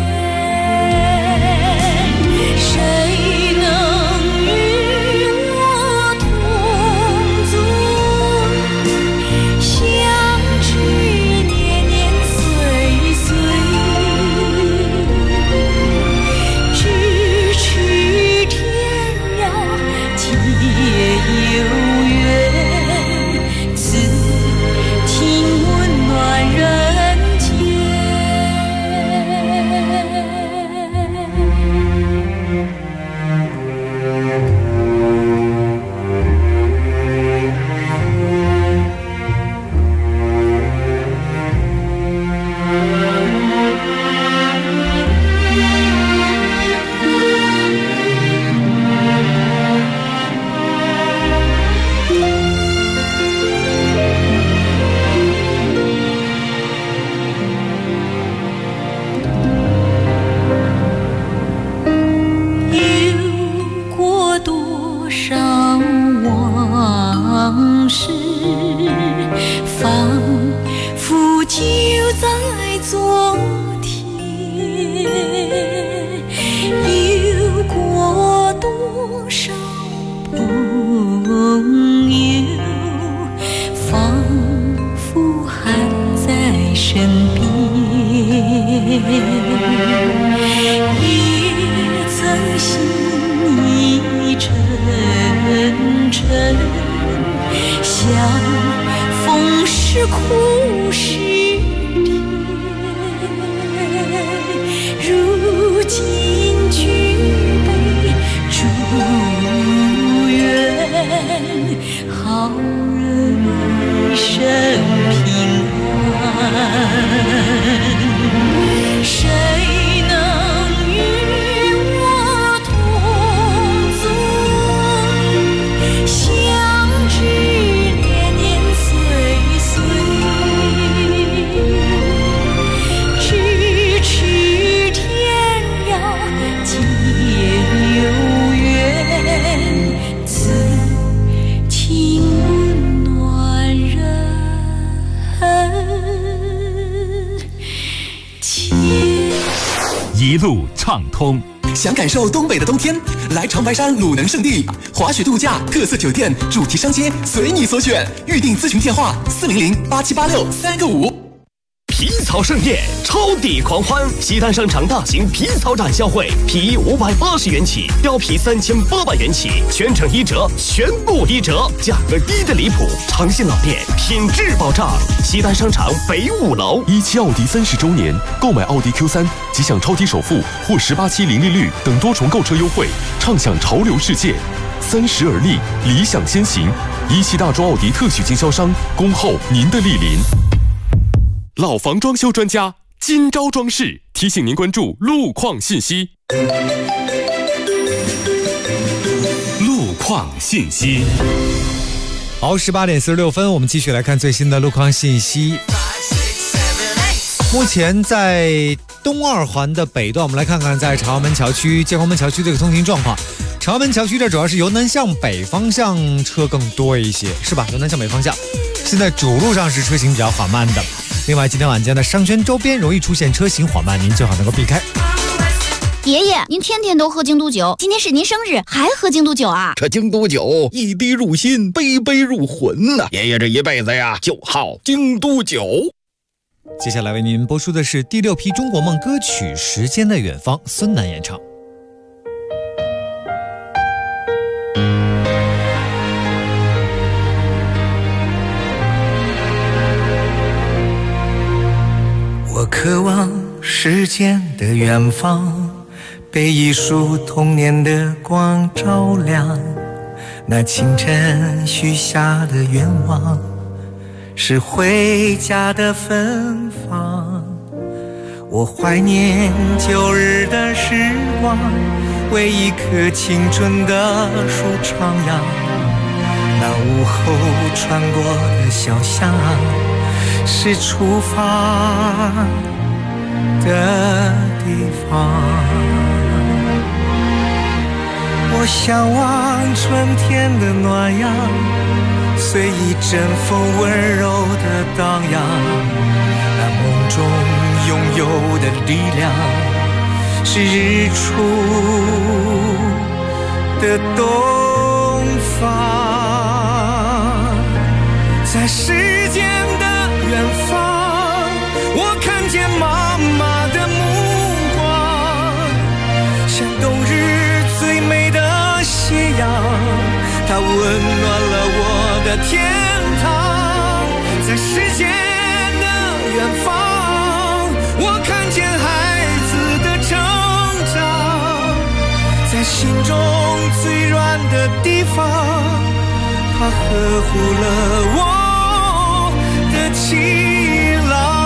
谁能与我同尊？相知年年岁岁，咫尺天涯皆有缘，此情温暖人间。有过多少往事，仿佛就在昨天。有过多少朋友，仿佛还在身边。也曾心意沉沉， 风是苦是甜，如今举杯祝愿，好人一生平安。谁能与我同尊？相知年年岁岁，咫尺天涯皆有缘，此情温暖人间。 一路畅通。 想感受东北的冬天，来长白山鲁能胜地，滑雪度假、特色酒店、主题商街，随你所选。预订咨询电话400-8786-3个5。 皮草盛宴，超抵狂欢！西单商场大型皮草展销会，皮衣580元起，貂皮3800元起，全程1折，全部1折，价格低的离谱，诚信老店，品质保障。西单商场北5楼。 17奥迪30周年，购买奥迪 Q3 即享超低首付或18期零利率等多重购车优惠，畅享潮流世界。30而立，理想先行。17大洲奥迪特许经销商，恭候您的莅临。老房装修专家金招装饰提醒您关注路况信息。 路况信息。 好，18点46分，我们继续来看最新的路况信息。目前在东2环的北段，我们来看看在朝阳门桥区、建国门桥区这个通行状况。朝阳门桥区这主要是由南向北方向车更多一些，是吧？由南向北方向，现在主路上是车行比较缓慢的。另外，今天晚间的商圈周边容易出现车行缓慢，您最好能够避开。 爷爷，您天天都喝京都酒，今天是您生日，还喝京都酒啊？ 这京都酒一滴入心，杯杯入魂呐！爷爷这一辈子呀，就好京都酒。 接下来为您播出的是第6批中国梦歌曲《时间的远方》，孙楠演唱。 我渴望时间的远方，被一束童年的光照亮。那清晨许下的愿望，是回家的芬芳。我怀念旧日的时光，为一棵青春的树徜徉。那午后穿过的小巷，是出发的地方。我向往春天的暖阳，随一阵风温柔的荡漾。那梦中拥有的力量，是日出的东方。在时间的远方，我看见妈妈的目光，像冬日最美的斜阳，它温暖了我的天堂。在时间的远方，我看见孩子的成长，在心中最软的地方，它呵护了我的气浪。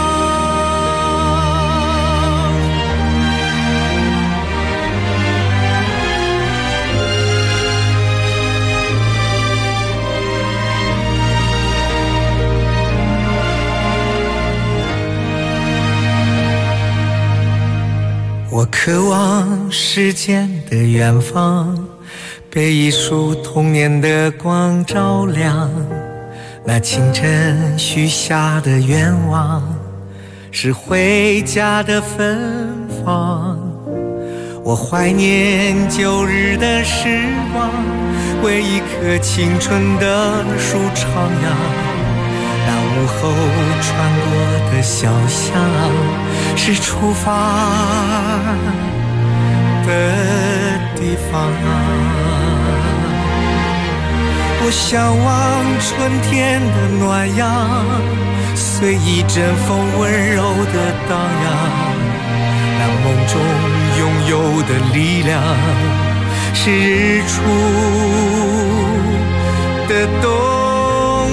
我渴望时间的远方，被一束童年的光照亮。那清晨许下的愿望，是回家的芬芳。我怀念旧日的时光，为一棵青春的树徜徉。那午后穿过的小巷，是出发的地方。 我向往春天的暖阳，随一阵风温柔的荡漾。那梦中拥有的力量，是日出的东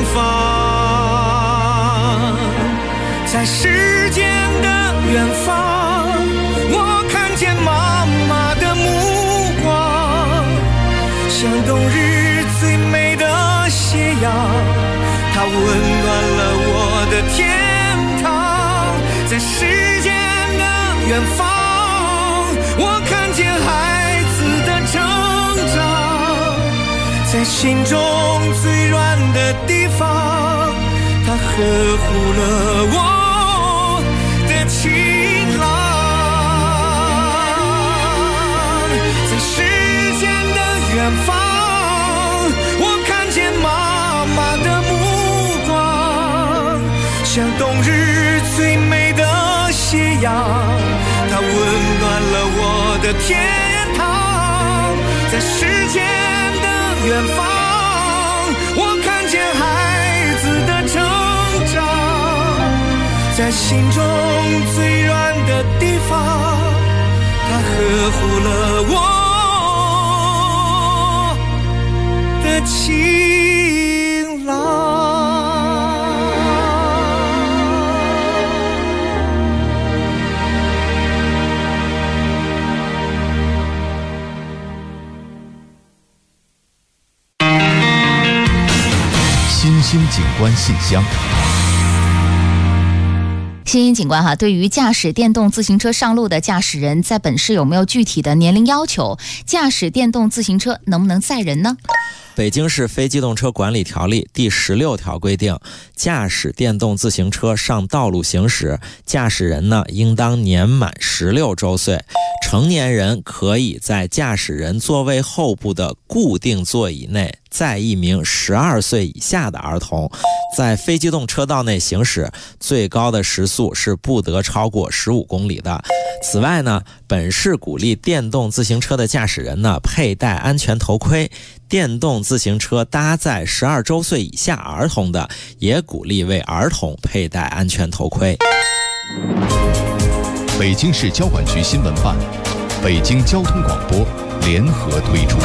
方。在时间的远方，我看见妈妈的目光，像冬日最美的斜阳，它温暖了我的天堂。在时间的远方，我看见孩子的成长，在心中最软的地方，它呵护了我的晴朗。在时间的远方，我看见妈妈的目光，像冬日最美的斜阳，它温暖了我的天堂。在时间的远方，我看见孩子的成长，在心中最软的地方，它呵护了我的晴朗。 新兴景观信箱。 新兴景观哈，对于驾驶电动自行车上路的驾驶人，在本市有没有具体的年龄要求？驾驶电动自行车能不能载人呢？ 北京市非机动车管理条例第16条规定，驾驶电动自行车上道路行驶，驾驶人呢应当年满16周岁，成年人可以在驾驶人座位后部的固定座椅内载一名12岁以下的儿童，在非机动车道内行驶，最高的时速是不得超过15公里的。此外呢，本市鼓励电动自行车的驾驶人呢佩戴安全头盔，电动自行车搭载12周岁以下儿童的，也鼓励为儿童佩戴安全头盔。 北京市交管局新闻办、北京交通广播联合推出。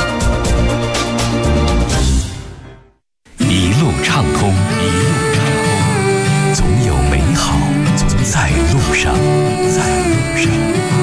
一路畅通，一路畅通，总有美好在路上，在路上。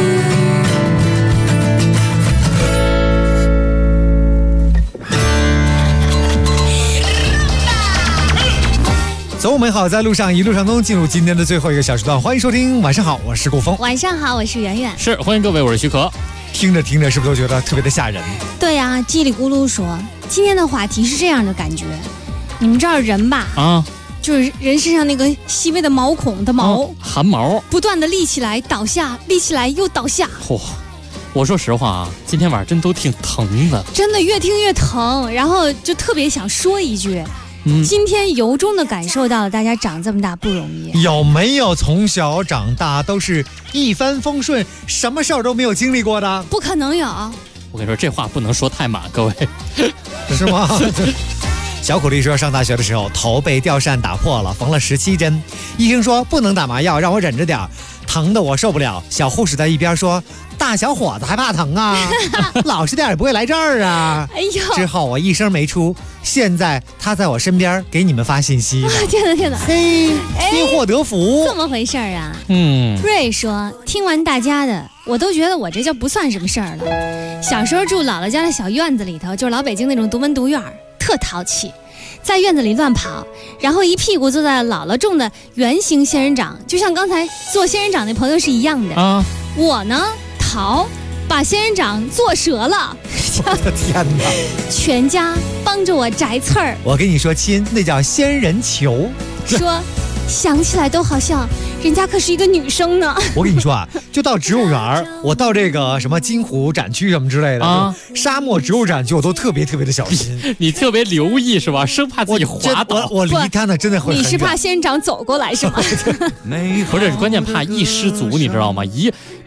走美好在路上，一路畅通。进入今天的最后一个小时段，欢迎收听。晚上好，我是顾峰。 晚上好，我是圆圆。 是，欢迎各位，我是徐可。 听着听着，是不是都觉得特别的吓人？ 对呀，叽里咕噜说，今天的话题是这样的感觉。你们知道人吧？啊，就是人身上那个细微的毛孔的毛， 汗毛， 不断的立起来倒下，立起来又倒下。 嚯！我说实话啊，今天晚上真都挺疼的， 真的越听越疼，然后就特别想说一句。今天由衷的感受到了大家长这么大不容易。 有没有从小长大都是一帆风顺，什么事儿都没有经历过的？ 不可能有。 我跟你说，这话不能说太满，各位。 是吗？小苦力说，上大学的时候头被吊扇打破了，缝了17针，医生说不能打麻药，让我忍着点，疼的我受不了。小护士在一边说，大小伙子还怕疼啊？老实点也不会来这儿啊。哎呦！之后我一声没出，现在他在我身边给你们发信息。 天哪天哪！ 嘿，因祸得福， 这么回事啊？瑞说，听完大家的，我都觉得我这就不算什么事儿了。小时候住姥姥家的小院子里头，就是老北京那种独门独院，特淘气，在院子里乱跑，然后一屁股坐在姥姥种的圆形仙人掌，就像刚才做仙人掌那朋友是一样的啊。我呢逃，把仙人掌做折了。 我的天哪！ 全家帮着我摘刺儿。 我跟你说亲，那叫仙人球。 说想起来都好像人家可是一个女生呢。 我跟你说啊，就到植物园，我到这个什么金湖展区什么之类的啊，沙漠植物展区我都特别的小心。 你特别留意是吧？生怕自己滑倒。 我离他呢真的会很远。 你是怕仙人掌走过来是吗？ 不是，关键怕一失足，你知道吗？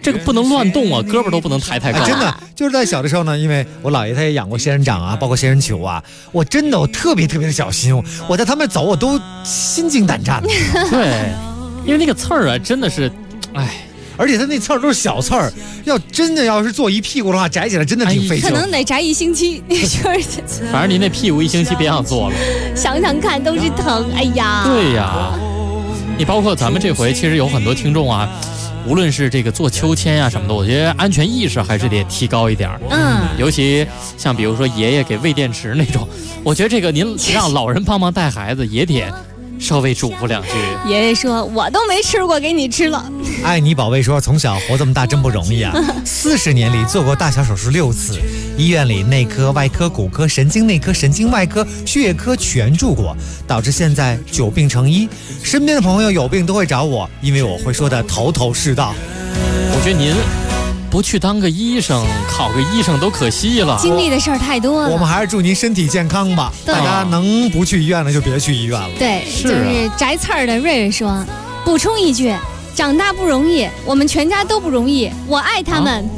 这个不能乱动啊，胳膊都不能抬太高。 真的，就是在小的时候呢，因为我姥爷他也养过仙人掌啊，包括仙人球啊，我特别的小心，我在他们走我都心惊胆战的。 对，因为那个刺儿啊，真的是， 而且他那刺儿都是小刺儿，要是坐一屁股的话，摘起来真的挺费劲， 可能得摘1星期。 反正您那屁股1星期别想坐了， 想想看都是疼。哎呀， 对呀，你包括咱们这回其实有很多听众啊，无论是这个做秋千啊什么的，我觉得安全意识还是得提高一点。尤其像比如说爷爷给喂电池那种，我觉得这个您让老人帮忙带孩子也得稍微嘱咐2句。 爷爷说我都没吃过，给你吃了。 爱你宝贝说从小活这么大真不容易啊，40年里做过大小手术6次，医院里内科、外科、骨科、神经内科、神经外科、血液科全住过，导致现在9病成医。身边的朋友有病都会找我，因为我会说的头头是道。 我觉得您不去当个医生，考个医生都可惜了， 经历的事儿太多了。 我们还是祝您身体健康吧。大家能不去医院的就别去医院了。 对，就是摘刺儿的瑞瑞说，补充一句，长大不容易，我们全家都不容易，我爱他们。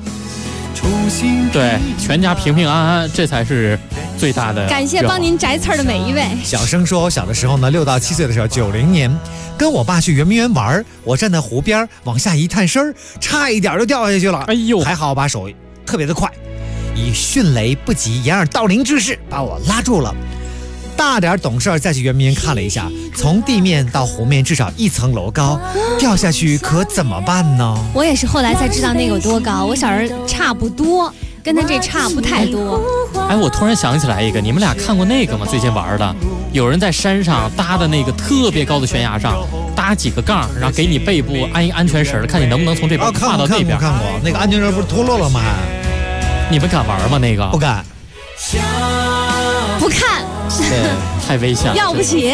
对，全家平平安安，这才是最大的。 感谢帮您摘刺儿的每一位。 小生说，我小的时候呢，6到7岁的时候，90年，跟我爸去圆明园玩，我站在湖边往下一探身，差一点就掉下去了。哎呦，还好把手特别的快，以迅雷不及掩耳盗铃之势把我拉住了。大点懂事再去圆明园看了一下，从地面到湖面至少1层楼高，掉下去可怎么办呢？ 我也是后来才知道那个有多高，我小时候差不多，跟他这差不太多。 我突然想起来一个，你们俩看过那个吗？最近玩的，有人在山上搭的那个特别高的悬崖上搭几个杠，然后给你背部安一安全绳，看你能不能从这边跨到那边。 看过，那个安全绳不是脱落了吗？ 你们敢玩吗？那个不敢， 不看。 太危险了， 要不起。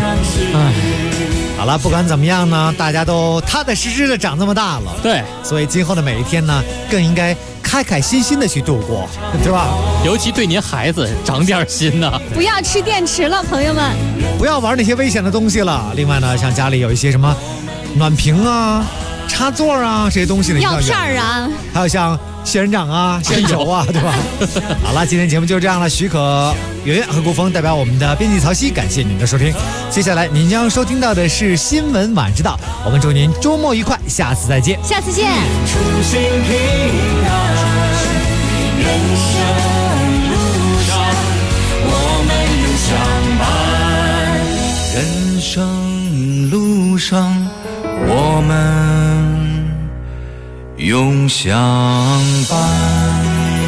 好了，不管怎么样呢，大家都踏踏实实的长这么大了， 对， 所以今后的每一天呢，更应该开开心心的去度过，对吧？ 尤其对您孩子长点心呢， 不要吃电池了，朋友们， 不要玩那些危险的东西了。另外呢，像家里有一些什么暖瓶啊、插座啊这些东西呢， 药片啊， 还有像仙人掌啊、仙人球啊，对吧？好了，今天节目就这样了。许可、圆圆和顾峰代表我们的编辑曹曦，感谢您的收听。接下来您将收听到的是新闻晚知道。我们祝您周末愉快，下次再见。 下次见。 初心平安，人生路上我们永相伴。人生路上我们永相伴。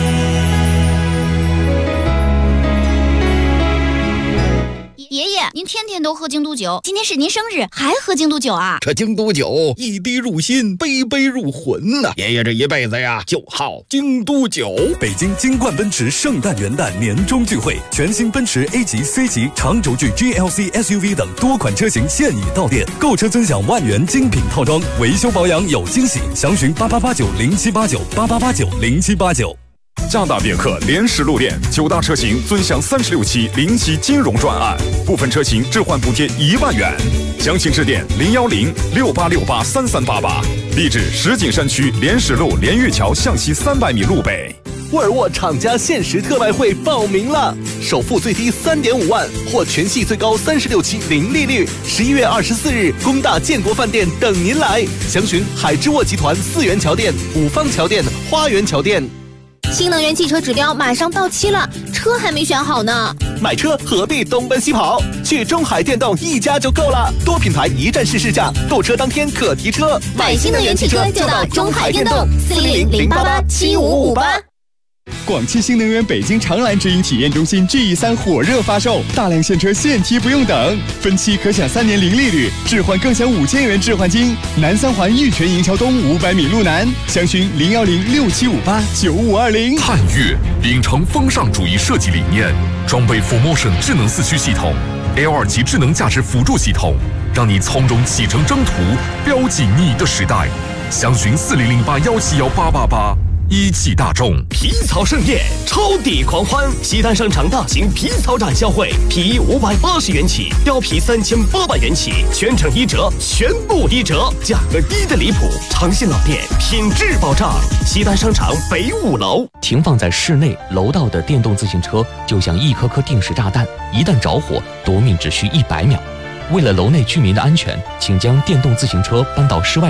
爷爷，您天天都喝京都酒，今天是您生日，还喝京都酒啊？ 这京都酒一滴入心，杯杯入魂呐！爷爷这一辈子呀，就好京都酒。 北京金冠奔驰圣诞元旦年终聚会，全新奔驰 A 级、C 级、长轴距 GLC SUV 等多款车型现已到店，购车尊享万元精品套装，维修保养有惊喜，详询8889078988890789。 加大别克联实路店，9大车型尊享36期零息金融专案，部分车型置换补贴1万元，详情致电01068683388，地址石景山区联实路连岳桥向西300米路北。 沃尔沃厂家限时特卖会报名了，首付最低3.5万，或全系最高36期零利率。11月24日，工大建国饭店等您来，详询海之沃集团4元桥店、五方桥店、花园桥店。 新能源汽车指标马上到期了，车还没选好呢。 买车何必东奔西跑？去中海电动一家就够了，多品牌一站式试驾，购车当天可提车。 买新能源汽车就到中海电动，400-088-7558。 广汽新能源北京长蓝直营体验中心 GE3 火热发售，大量现车现提不用等，分期可享3年零利率，置换更享5000元置换金。南三环玉泉营桥东500米路南，详询01067589520。 探岳秉承风尚主义设计理念，装备 4Motion 智能4驱系统 ，L2 级智能驾驶辅助系统，让你从容启程征途，标记你的时代。详询4008171888。 一汽大众。 皮草盛宴，超抵狂欢！西单商场大型皮草展销会，皮衣580元起，貂皮3800元起，全程1折，全部1折，价格低得离谱。长信老店，品质保障。西单商场北5楼。 停放在室内楼道的电动自行车就像一颗颗定时炸弹，一旦着火，夺命只需100秒。为了楼内居民的安全，请将电动自行车搬到室外。